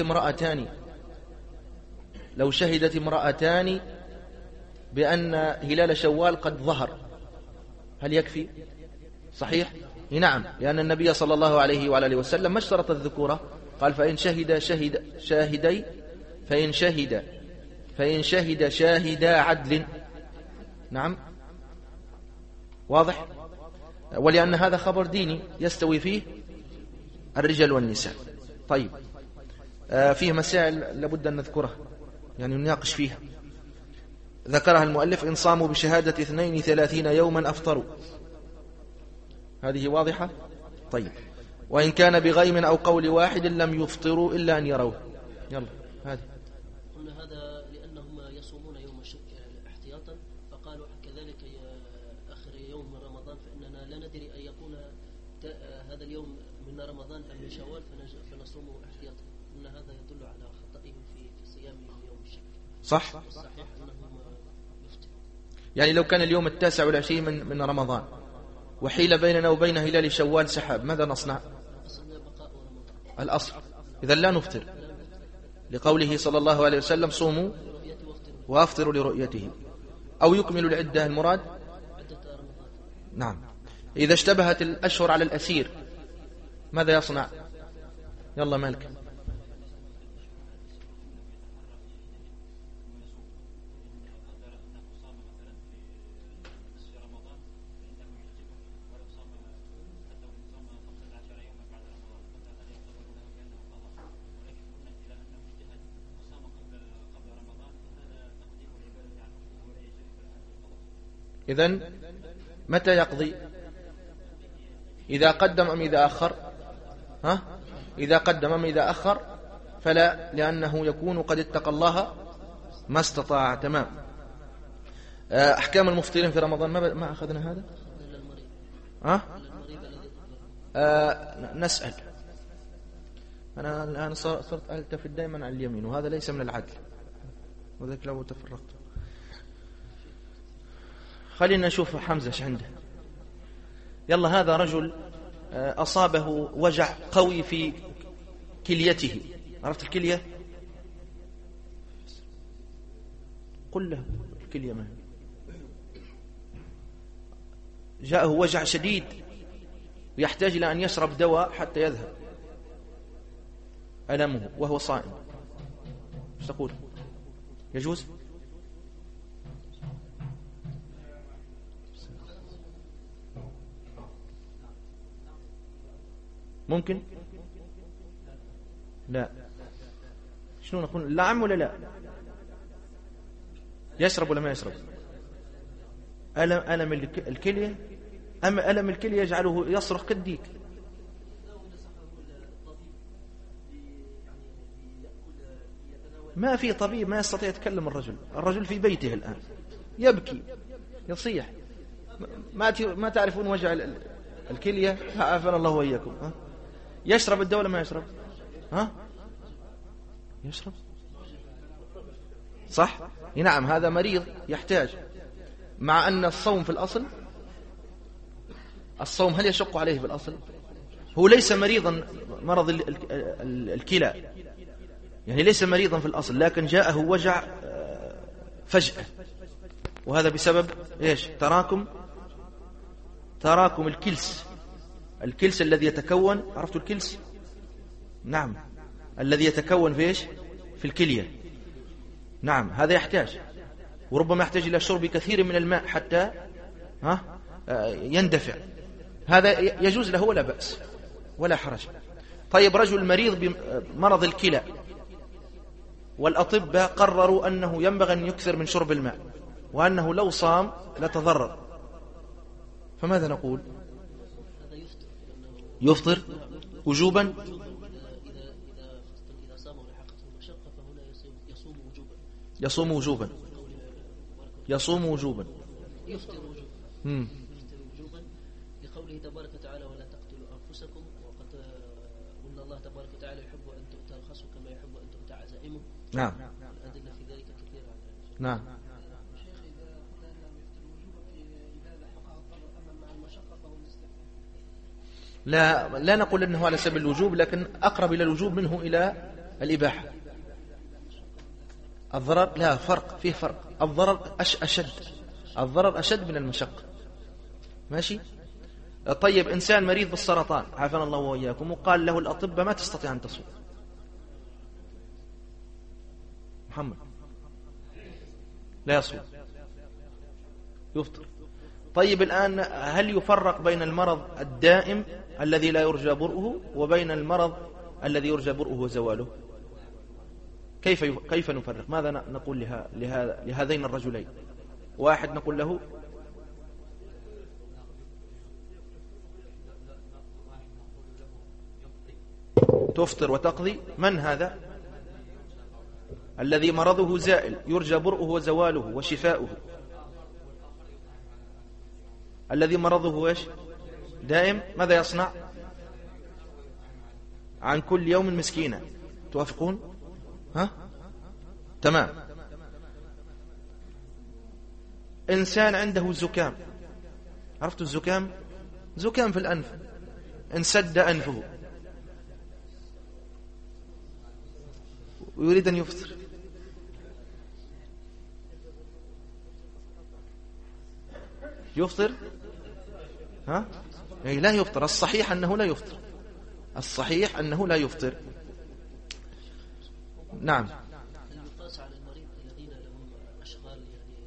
شهدت امرأتان بأن هلال شوال قد ظهر، هل يكفي؟ صحيح؟ نعم، لأن النبي صلى الله عليه وعلى آله وسلم ما اشترط الذكورة، قال فإن شهد شاهدا عدل. نعم، واضح. ولأن هذا خبر ديني يستوي فيه الرجال والنساء. طيب، فيه مسائل لابد أن نذكرها، يعني نناقش فيها. ذكرها المؤلف: إن صاموا بشهادة 32 يوما أفطروا. هذه واضحة. طيب، وإن كان بغيم أو قول واحد لم يفطروا إلا أن يروه. يلا هذه قلنا هذا لأنهم يصومون يوم الشك احتياطا، فقالوا كذلك آخر يوم من رمضان، فإننا لا ندري أن يكون هذا اليوم من رمضان أم من شوال فنصوم احتياطا. قلنا هذا يدل على خطئهم في صيام يوم الشك. صح؟ صحيح أنهم يفطروا. يعني لو كان اليوم 29 من رمضان وحيل بيننا وبين هلال شوال سحاب، ماذا نصنع؟ الأصل إذن لا نفطر، لقوله صلى الله عليه وسلم: صوموا وافطروا لرؤيته. أو يكمل العدة، المراد. نعم. إذا اشتبهت الأشهر على الأسير ماذا يصنع؟ يلا مالك. إذن متى يقضي؟ إذا قدم أم إذا أخر؟ إذا قدم أم إذا أخر فلا، لأنه يكون قد اتقى الله ما استطاع. تمام. أحكام المفطرين في رمضان ما أخذنا هذا؟ نسأل. أنا الآن صرت ألتفت دائما على اليمين، وهذا ليس من العدل، وذلك لو تفرقت. خلينا نشوف حمزة ايش عنده. يلا، هذا رجل أصابه وجع قوي في كليته. عرفت الكلية؟ قل له الكلية ما جاءه وجع شديد ويحتاج إلى أن يشرب دواء حتى يذهب ألمه وهو صائم. ايش تقول؟ يجوز؟ ممكن؟ لا. شنو نقول؟ نعم ولا لا؟ يشرب ولا ما يشرب؟ ألم الكلية، أما ألم الكلية يجعله يصرخ كالديك. ما في طبيب ما يستطيع يتكلم. الرجل في بيته الآن يبكي يصيح. ما تعرفون وجع الكلية؟ عافانا الله وإياكم. يشرب الدواء ولا ما يشرب؟ يشرب، صح؟ نعم. هذا مريض يحتاج، مع أن الصوم في الأصل، الصوم هل يشق عليه في الأصل؟ هو ليس مريضا مرض الكلى، يعني ليس مريضا في الأصل، لكن جاءه وجع فجأة، وهذا بسبب إيش؟ تراكم الكلس الذي يتكون. عرفتوا الكلس؟ نعم، الذي يتكون في إيش؟ في الكلية. نعم، هذا يحتاج، وربما يحتاج إلى شرب كثير من الماء حتى يندفع. هذا يجوز له ولا بأس ولا حرج. طيب، رجل مريض بمرض الكلى، والأطباء قرروا أنه ينبغي أن يكثر من شرب الماء، وأنه لو صام لتضرر، فماذا نقول؟ يفطر وجوبا. إذا صام ولحقته المشقة فهنا يصوم وجوبا. يصوم وجوبا. يفطر وجوبا لقوله تبارك وتعالى: ولا تقتلوا أنفسكم، وقد إن الله تبارك وتعالى يحب أن تؤتى رخصه كما يحب أن تؤتى عزائمه. نعم. الأدلة في ذلك كثيرة. نعم. لا نقول أنه على سبيل الوجوب، لكن أقرب إلى الوجوب منه إلى الإباحة. الضرر لا فرق، فيه فرق. الضرر أشد من المشقة. ماشي. طيب، إنسان مريض بالسرطان عافانا الله وإياكم، وقال له الأطباء ما تستطيع أن تصوم. محمد لا يصوم، يفطر. طيب، الآن هل يفرق بين المرض الدائم الذي لا يرجى برؤه وبين المرض الذي يرجى برؤه وزواله؟ كيف نفرق؟ ماذا نقول لهذين الرجلين؟ واحد نقول له تفطر وتقضي. من هذا؟ الذي مرضه زائل يرجى برؤه وزواله وشفاؤه. الذي مرضه ايش؟ دائم. ماذا يصنع؟ عن كل يوم مسكينا. توافقون؟ ها؟ تمام. إنسان عنده زكام. عرفت الزكام؟ زكام في الأنف، انسد أنفه ويريد أن يفطر. يفطر؟ ها؟ أي لا يفطر. الصحيح أنه لا يفطر. الصحيح أنه لا يفطر. نعم. يقاس على المريض الذين لهم أشغال، يعني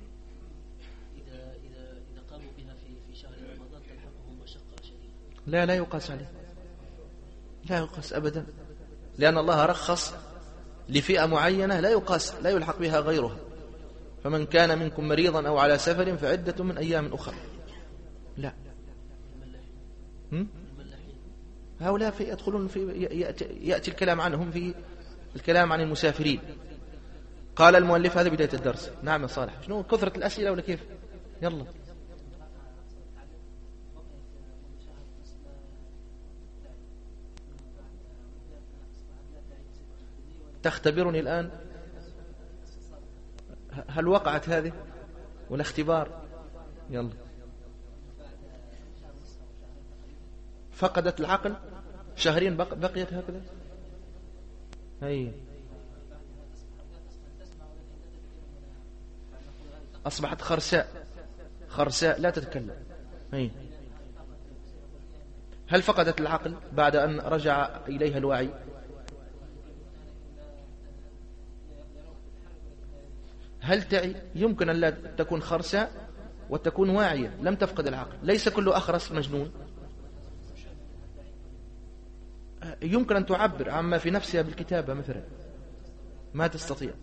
إذا قاموا بها في شهر رمضان تلحقهم مشقة شديدة. لا يقاس عليه، لا يقاس أبدا، لأن الله رخص لفئة معينة لا يقاس، لا يلحق بها غيرها. فمن كان منكم مريضا أو على سفر فعدة من أيام أخرى. لا. هؤلاء يدخلون في يأتي الكلام عنهم في الكلام عن المسافرين. قال المؤلف هذا بداية الدرس. نعم يا صالح. شنو كثرة الأسئلة ولا كيف؟ يلا. تختبرني الآن؟ هل وقعت هذه ولا اختبار؟ يلا. فقدت العقل شهرين بقيت هكذا. هي أصبحت خرساء لا تتكلم. هي هل فقدت العقل بعد أن رجع إليها الوعي؟ هل تعي؟ يمكن أن لا تكون خرساء وتكون واعية لم تفقد العقل. ليس كل أخرس مجنون. يمكن أن تعبر عما في نفسها بالكتابة مثلا، ما تستطيع.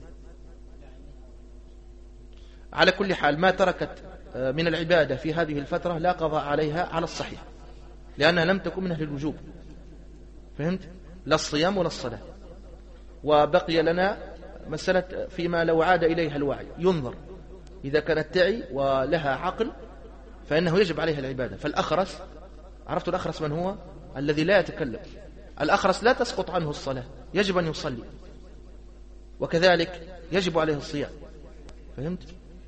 على كل حال ما تركت من العبادة في هذه الفترة لا قضاء عليها على الصحيح، لأنها لم تكن من أهل الوجوب. فهمت؟ لا الصيام ولا الصلاة. وبقي لنا مسألة فيما لو عاد إليها الوعي ينظر. إذا كانت تعي ولها عقل فإنه يجب عليها العبادة. فالأخرس، عرفت الأخرس من هو؟ الذي لا يتكلم. الأخرس لا تسقط عنه الصلاة، يجب أن يصلي، وكذلك يجب عليه الصيام. فهمت؟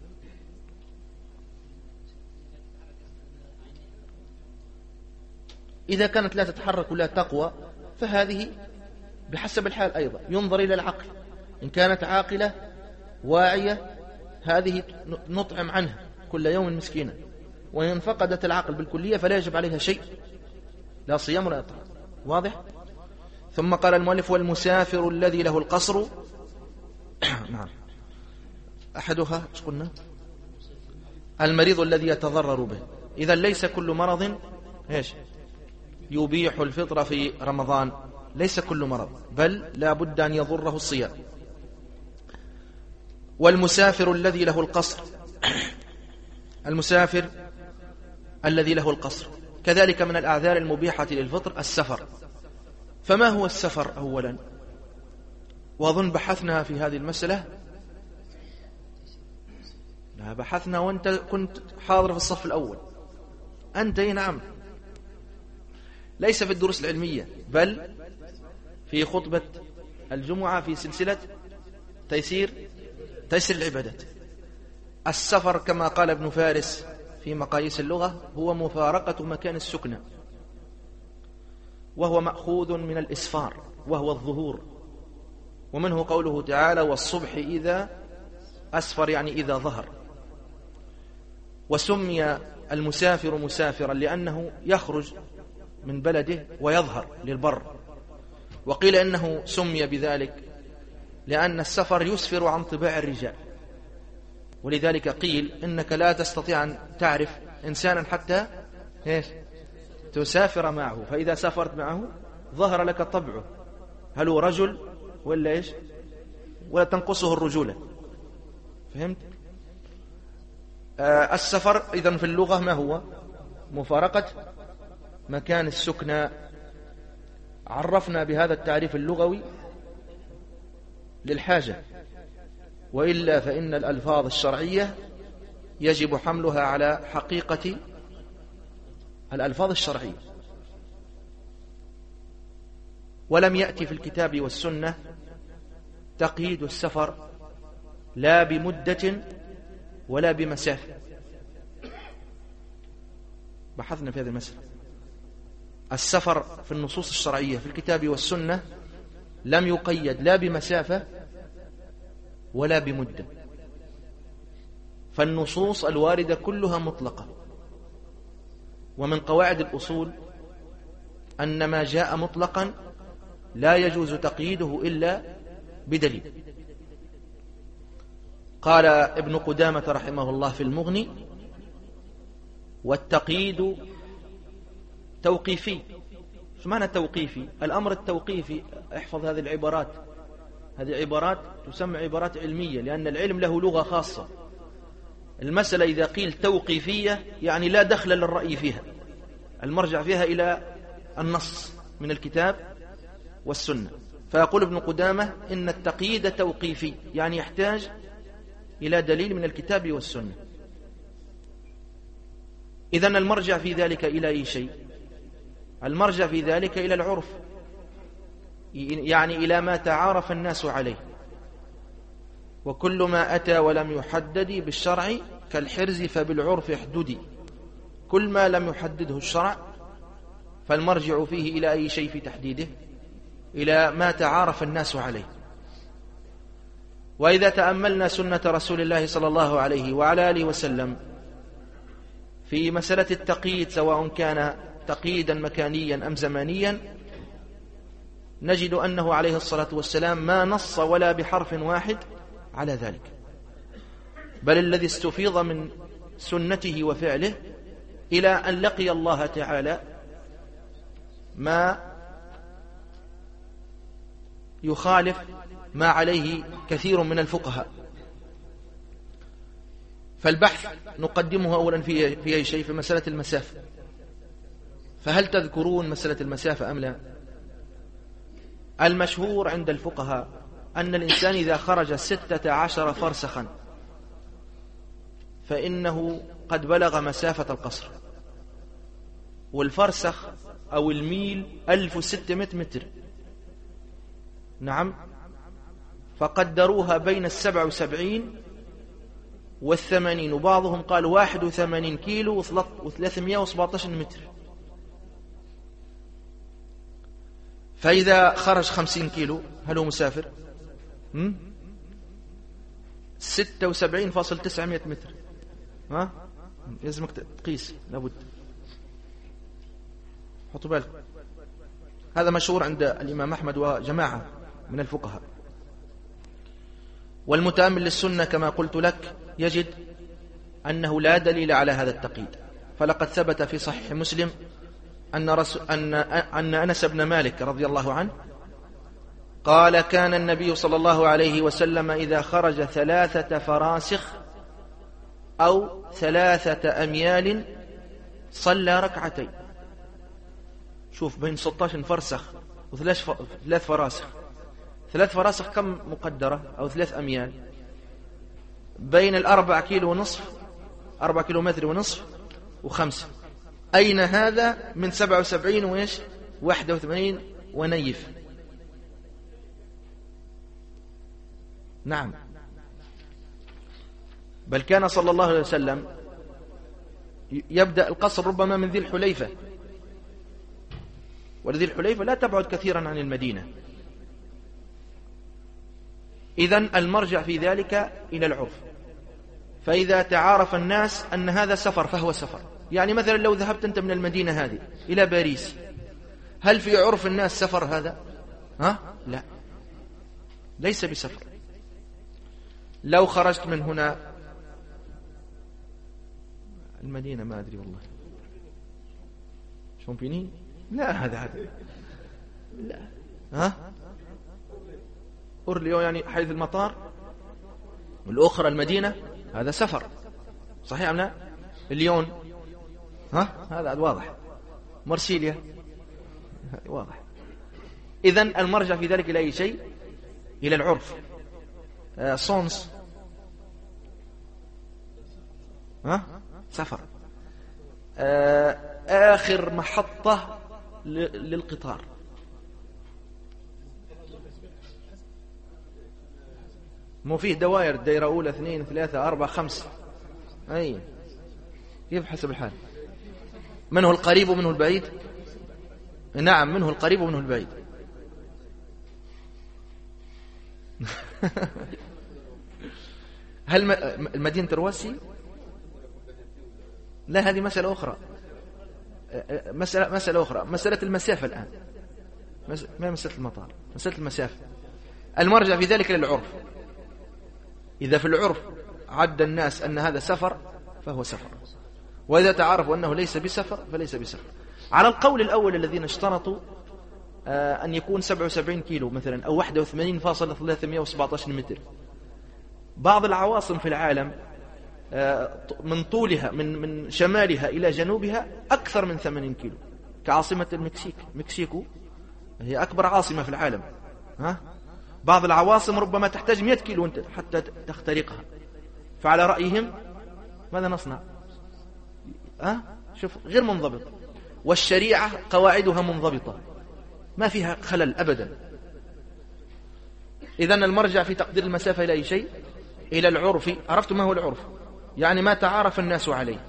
إذا كانت لا تتحرك ولا تقوى فهذه بحسب الحال أيضا ينظر إلى العقل. إن كانت عاقلة واعية هذه نطعم عنها كل يوم مسكينا، وإن فقدت العقل بالكلية فلا يجب عليها شيء، لا صيام ولا إطعام. واضح؟ ثم قال المؤلف: والمسافر الذي له القصر. نعم. أحدها ايش قلنا؟ المريض الذي يتضرر به. إذا ليس كل مرض ايش يبيح الفطر في رمضان، ليس كل مرض، بل لا بد أن يضره الصيام. والمسافر الذي له القصر، المسافر الذي له القصر كذلك من الأعذار المبيحة للفطر السفر. فما هو السفر أولا؟ وأظن بحثنا في هذه المسألة. لا بحثنا وأنت كنت حاضر في الصف الأول. أنت نعم، ليس في الدروس العلمية بل في خطبة الجمعة في سلسلة تيسير العبادات. السفر كما قال ابن فارس في مقاييس اللغة هو مفارقة مكان السكنى، وهو مأخوذ من الإسفار وهو الظهور، ومنه قوله تعالى: والصبح إذا أسفر، يعني إذا ظهر. وسمي المسافر مسافرا لأنه يخرج من بلده ويظهر للبر. وقيل إنه سمي بذلك لأن السفر يسفر عن طباع الرجال، ولذلك قيل إنك لا تستطيع أن تعرف إنسانا حتى تسافر معه، فإذا سافرت معه ظهر لك طبعه، هل هو رجل ولا ولا تنقصه الرجولة. فهمت؟ السفر إذن في اللغة ما هو؟ مفارقة مكان السكنى. عرفنا بهذا التعريف اللغوي للحاجة، وإلا فإن الألفاظ الشرعية يجب حملها على حقيقة الألفاظ الشرعية. ولم يأتي في الكتاب والسنة تقييد السفر لا بمدة ولا بمسافة. بحثنا في هذه المسألة. السفر في النصوص الشرعية في الكتاب والسنة لم يقيد لا بمسافة ولا بمدة، فالنصوص الواردة كلها مطلقة. ومن قواعد الأصول أن ما جاء مطلقا لا يجوز تقييده إلا بدليل. قال ابن قدامة رحمه الله في المغني: والتقييد توقيفي. شو معنى توقيفي؟ الأمر التوقيفي، احفظ هذه العبارات، هذه عبارات تسمى عبارات علمية، لأن العلم له لغة خاصة. المسألة إذا قيل توقيفية يعني لا دخل للرأي فيها، المرجع فيها إلى النص من الكتاب والسنة. فيقول ابن قدامة إن التقييد توقيفي، يعني يحتاج إلى دليل من الكتاب والسنة. إذن المرجع في ذلك إلى أي شيء؟ المرجع في ذلك إلى العرف، يعني إلى ما تعارف الناس عليه. وكل ما أتى ولم يحدد بالشرع كالحرز فبالعرف احددي. كل ما لم يحدده الشرع فالمرجع فيه إلى أي شيء في تحديده؟ إلى ما تعارف الناس عليه. وإذا تأملنا سنة رسول الله صلى الله عليه وعلى آله وسلم في مسألة التقييد، سواء كان تقييدا مكانيا أم زمانيا، نجد أنه عليه الصلاة والسلام ما نص ولا بحرف واحد على ذلك، بل الذي استفيض من سنته وفعله إلى أن لقي الله تعالى ما يخالف ما عليه كثير من الفقهاء. فالبحث نقدمه أولا في أي شيء؟ في مسألة المسافة. فهل تذكرون مسألة المسافة أم لا؟ المشهور عند الفقهاء أن الإنسان إذا خرج 16 فرسخا فإنه قد بلغ مسافة القصر. والفرسخ أو الميل 1600 متر، نعم، فقدروها بين 77 و80، وبعضهم قال 81 كيلو و317 متر. فإذا خرج 50 كيلو هل هو مسافر؟ 76.900 متر. ها؟ لازمك تقيس، لابد. حطوا بالك، هذا مشهور عند الإمام أحمد وجماعة من الفقهاء. والمتأمل للسنة كما قلت لك يجد أنه لا دليل على هذا التقييد. فلقد ثبت في صحيح مسلم أن أنس بن مالك رضي الله عنه قال: كان النبي صلى الله عليه وسلم إذا خرج 3 فراسخ أو 3 أميال صلى ركعتين. شوف، بين 16 فرسخ و3 فراسخ. 3 فراسخ كم مقدرة؟ أو 3 أميال بين 4 كيلو ونصف، 4 كيلومتر ونصف و5. أين هذا من 77 وإيش 81 ونيف؟ نعم، بل كان صلى الله عليه وسلم يبدأ القصر ربما من ذي الحليفة، وذي الحليفة لا تبعد كثيرا عن المدينة. إذن المرجع في ذلك إلى العرف. فإذا تعارف الناس أن هذا سفر فهو سفر. يعني مثلا لو ذهبت أنت من المدينة هذه إلى باريس، هل في عرف الناس سفر هذا؟ لا، ليس بسفر. لو خرجت من هنا المدينة، ما أدري والله، شامبيني، لا هذا لا، أورليو يعني حيث المطار، والأخرى المدينة، هذا سفر صحيح أم لا؟ ليون هذا واضح، مرسيليا واضح. إذن المرجع في ذلك إلى أي شيء؟ إلى العرف. صونس سفر. آخر محطة للقطار، مو فيه دوائر، دائرة أولى 2 3 4 5، أي كيف حسب الحال؟ منه القريب ومنه البعيد؟ نعم، منه القريب ومنه البعيد. هل المدينة رواسي؟ لا، هذه مسألة أخرى. مسألة أخرى، مسألة المسافة الآن، ما مسألة المطار، مسألة المسافة. المرجع في ذلك للعرف. إذا في العرف عد الناس أن هذا سفر فهو سفر، وإذا تعرفوا أنه ليس بسفر فليس بسفر. على القول الأول الذين اشترطوا أن يكون 77 كيلو مثلا أو 81.317 متر، بعض العواصم في العالم من طولها من شمالها إلى جنوبها أكثر من 80 كيلو، كعاصمة المكسيك. مكسيكو هي أكبر عاصمة في العالم، بعض العواصم ربما تحتاج 100 كيلو حتى تخترقها. فعلى رأيهم ماذا نصنع؟ شوف، غير منضبط. والشريعة قواعدها منضبطة، ما فيها خلل أبدا. إذن المرجع في تقدير المسافة إلى أي شيء؟ إلى العرف. عرفتم ما هو العرف؟ يعني ما تعارف الناس عليه.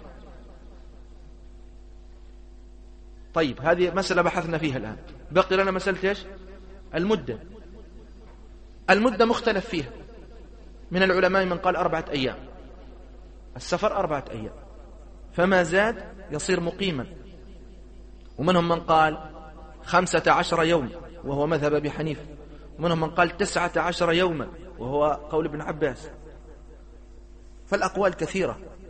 طيب، هذه مسألة بحثنا فيها الآن. بقي لنا مسألة إيش؟ المدة. المدة مختلف فيها، من العلماء من قال 4 أيام، السفر 4 أيام، فما زاد يصير مقيما. ومنهم من قال 15 يوم وهو مذهب أبي حنيفة، ومنهم من قال 19 يوما وهو قول ابن عباس. فالأقوال كثيرة.